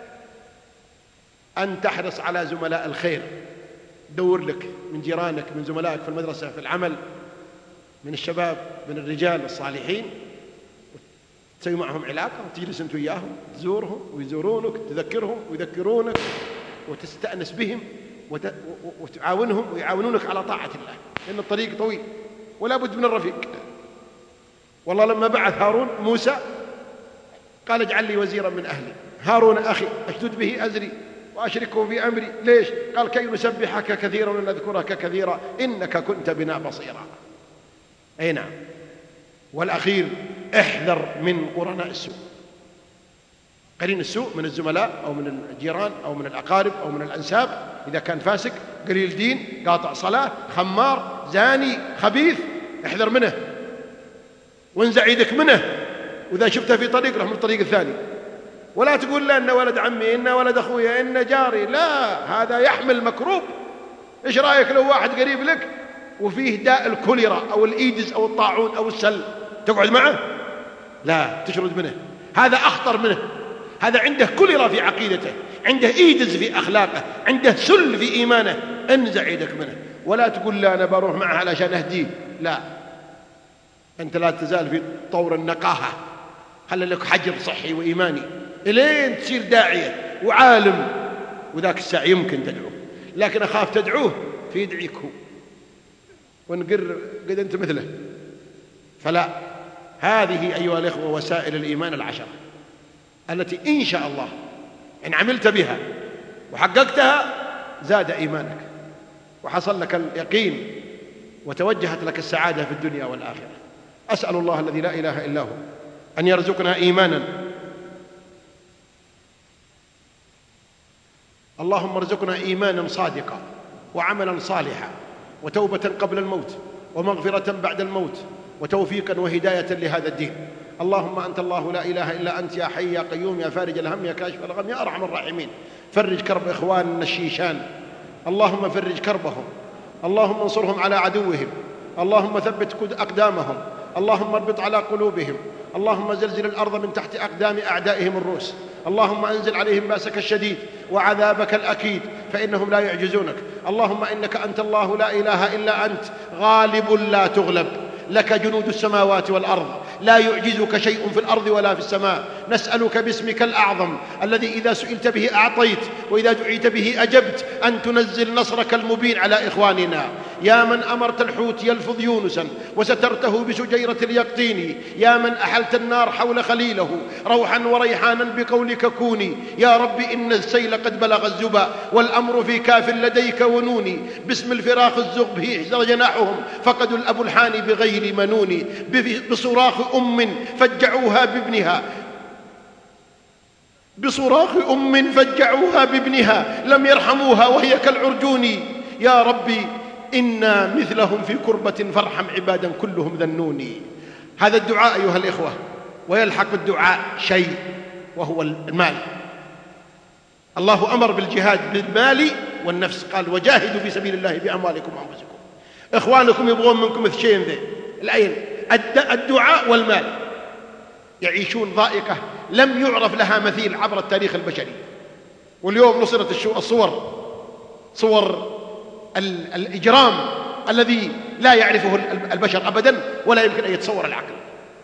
أن تحرص على زملاء الخير. دور لك من جيرانك، من زملائك في المدرسة، في العمل، من الشباب، من الرجال الصالحين، تسوي معهم علاقة وتجلس أنت وياهم، تزورهم ويزورونك، تذكرهم ويذكرونك، وتستأنس بهم وتعاونهم ويعاونونك على طاعة الله، لأن الطريق طويل ولا بد من الرفيق. والله لما بعث هارون موسى قال اجعل لي وزيرا من أهلي، هارون أخي أشدد به أزري وأشركه في أمري. ليش؟ قال كي نسبحك كثيرا ونذكرك كثيرا إنك كنت بنا بصيرا. أي نعم. والأخير احذر من قرناء السوء. قرين السوء من الزملاء أو من الجيران أو من الأقارب أو من الأنساب، إذا كان فاسق، قليل دين، قاطع صلاة، خمار، زاني، خبيث، احذر منه وانزع يدك منه. وإذا شفته في طريق رح من الطريق الثاني، ولا تقول لا إن ولد عمي، إن ولد أخويا، إن جاري. لا، هذا يحمل مكروب. إيش رأيك لو واحد قريب لك وفيه داء الكوليرا أو الإيدز أو الطاعون أو السل، تقعد معه؟ لا، تشرد منه. هذا أخطر منه. هذا عنده كوليرا في عقيدته، عنده إيدز في أخلاقه، عنده سل في إيمانه. انزع يدك منه، ولا تقول لا أنا بروح معه علشان أهديه. لا، أنت لا تزال في طور النقاهة. خلي لك حجر صحي وإيماني إلين تصير داعية وعالم، وذاك الساعة يمكن تدعوه. لكن أخاف تدعوه فيدعيك هو ونقر قد أنت مثله. فلا، هذه أيها الإخوة وسائل الإيمان العشرة التي إن شاء الله إن عملت بها وحققتها زاد إيمانك وحصل لك اليقين وتوجهت لك السعادة في الدنيا والآخرة. أسأل الله الذي لا إله إلا هو أن يرزقنا إيمانا. اللهم ارزقنا إيمانا صادقا وعملا صالحا وتوبة قبل الموت ومغفرة بعد الموت وتوفيقا وهداية لهذا الدين. اللهم أنت الله لا إله إلا أنت، يا حي يا قيوم، يا فارج الهم، يا كاشف الغم، يا أرحم الراحمين. فرج كرب إخواننا الشيشان، اللهم فرج كربهم، اللهم انصرهم على عدوهم، اللهم ثبت أقدامهم، اللهم اربط على قلوبهم، اللهم زلزل الأرض من تحت أقدام أعدائهم الروس، اللهم أنزل عليهم بأسك الشديد وعذابك الأكيد فإنهم لا يعجزونك. اللهم إنك أنت الله لا إله إلا أنت، غالب لا تغلب، لك جنود السماوات والأرض، لا يعجزك شيء في الأرض ولا في السماء. نسألك باسمك الأعظم الذي إذا سئلت به أعطيت وإذا دعيت به أجبت أن تنزل نصرك المبين على إخواننا. يا من أمرت الحوت يلفظ يونسا وسترته بسجيرة اليقطين، يا من أحلت النار حول خليله روحا وريحانا بقولك كوني. يا رب إن السيل قد بلغ الزبا والأمر في كاف لديك ونوني. باسم الفراخ الزغ به احزر جناحهم فقدوا الأبو الحاني بغير منون. بصراخ أم فجعوها بابنها، بصراخ أم فجعوها بابنها لم يرحموها وهي كالعرجون. يا ربي إنا مثلهم في كربة فارحم عبادا كلهم ذنوني. هذا الدعاء أيها الإخوة، ويلحق الدعاء شيء وهو المال. الله أمر بالجهاد بالمال والنفس، قال وجاهدوا في سبيل الله بأموالكم وأنفسكم. إخوانكم يبغون منكم الشيء ذي العين، الدعاء والمال. يعيشون ضائقة لم يعرف لها مثيل عبر التاريخ البشري. واليوم نصرت الصور، صور الإجرام الذي لا يعرفه البشر أبدا ولا يمكن أن يتصور العقل.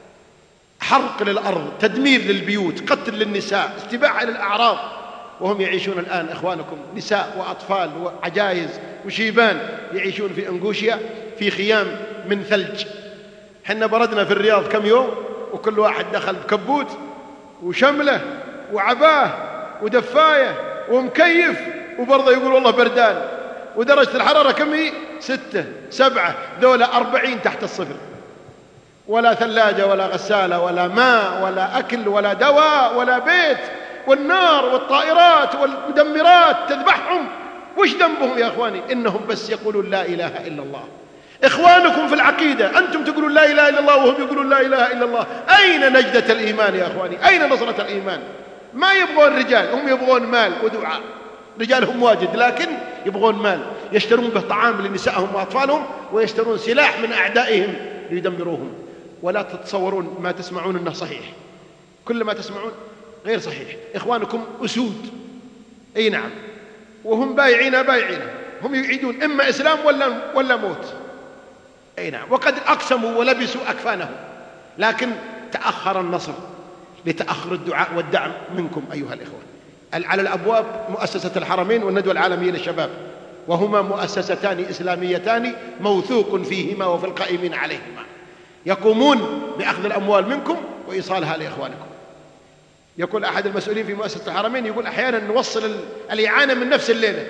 حرق للأرض، تدمير للبيوت، قتل للنساء، استباحة للأعراض، وهم يعيشون الآن إخوانكم نساء وأطفال وعجائز وشيبان يعيشون في أنغوشيا في خيام من ثلج. حنا بردنا في الرياض كم يوم وكل واحد دخل بكبوت وشمله وعباه ودفاية ومكيف وبرضه يقول والله بردان، ودرجة الحرارة كم هي؟ 6 7 ذولا 40 تحت الصفر، ولا ثلاجة ولا غسالة ولا ماء ولا أكل ولا دواء ولا بيت، والنار والطائرات والمدمرات تذبحهم. وش ذنبهم يا أخواني؟ إنهم بس يقولون لا إله إلا الله. إخوانكم في العقيدة أنتم تقولون لا إله إلا الله وهم يقولون لا إله إلا الله. أين نجدة الإيمان يا أخواني؟ أين نصرة الإيمان؟ ما يبغون رجال، هم يبغون مال ودعاء. رجالهم واجد لكن يبغون مال، يشترون به طعام لنسائهم وأطفالهم، ويشترون سلاح من أعدائهم ليدمروهم. ولا تتصورون ما تسمعون أنه صحيح، كل ما تسمعون غير صحيح. إخوانكم أسود، أي نعم، وهم بايعين، هم يعيدون إما إسلام ولا موت، أي نعم، وقد أقسموا ولبسوا أكفانهم، لكن تأخر النصر لتأخر الدعاء والدعم منكم أيها الإخوة. على الأبواب مؤسسة الحرمين والندوة العالمية للشباب، وهما مؤسستان إسلاميتان موثوق فيهما وفي القائمين عليهما، يقومون بأخذ الأموال منكم وإيصالها لإخوانكم. يقول أحد المسؤولين في مؤسسة الحرمين، يقول أحيانا نوصل الإعانة من نفس الليلة.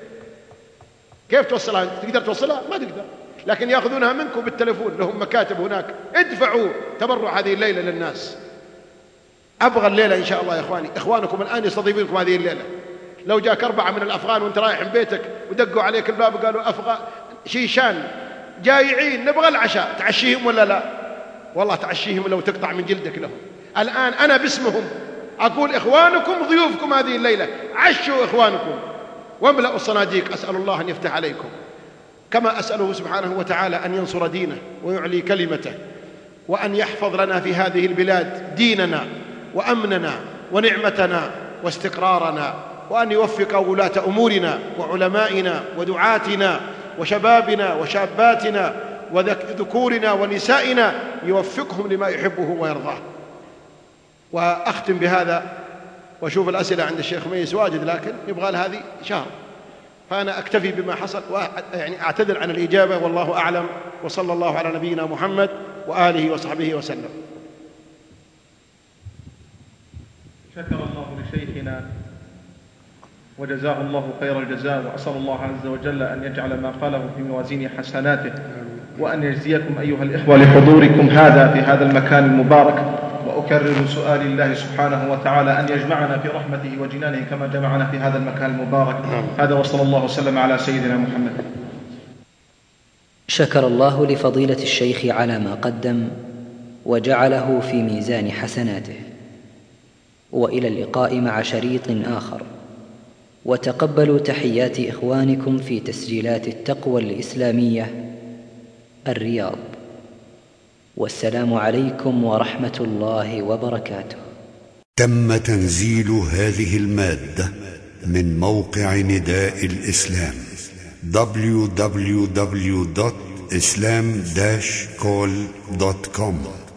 كيف توصلها؟ تقدر توصلها؟ ما تقدر، لكن يأخذونها منكم بالتلفون، لهم مكاتب هناك، ادفعوا تبرع هذه الليلة للناس. أبغى الليلة إن شاء الله يا إخواني، إخوانكم الآن يستضيفونكم هذه الليلة. لو جاك 4 من الأفغان وانت رايح من بيتك ودقوا عليك الباب وقالوا شيشان جايعين نبغى العشاء، تعشيهم ولا لا؟ والله تعشيهم لو تقطع من جلدك لهم. الآن أنا باسمهم أقول إخوانكم ضيوفكم هذه الليلة، عشوا إخوانكم واملأوا الصناديق. أسأل الله أن يفتح عليكم، كما أسأله سبحانه وتعالى أن ينصر دينه ويعلي كلمته، وأن يحفظ لنا في هذه البلاد ديننا وأمننا ونعمتنا واستقرارنا، وأن يوفق ولاة أمورنا وعلمائنا ودعاتنا وشبابنا وشاباتنا وذكورنا ونسائنا، يوفقهم لما يحبه ويرضاه. وأختم بهذا، وأشوف الأسئلة عند الشيخ ميس واجد، لكن يبغى لها هذه شهر، فأنا أكتفي بما حصل يعني أعتذر عن الإجابة، والله أعلم، وصلى الله على نبينا محمد وآله وصحبه وسلم. شكر الله لشيخنا وجزاه الله خير الجزاء، وأسأل الله عز وجل أن يجعل ما قاله في موازين حسناته، وأن يجزيكم أيها الإخوة لحضوركم هذا في هذا المكان المبارك. وأكرر سؤال الله سبحانه وتعالى أن يجمعنا في رحمته وجنانه كما جمعنا في هذا المكان المبارك. هذا وصلى الله وسلم على سيدنا محمد. شكر الله لفضيلة الشيخ على ما قدم وجعله في ميزان حسناته. وإلى اللقاء مع شريط آخر، وتقبلوا تحيات إخوانكم في تسجيلات التقوى الإسلامية الرياض. والسلام عليكم ورحمة الله وبركاته. تم تنزيل هذه المادة من موقع نداء الإسلام www.islam-call.com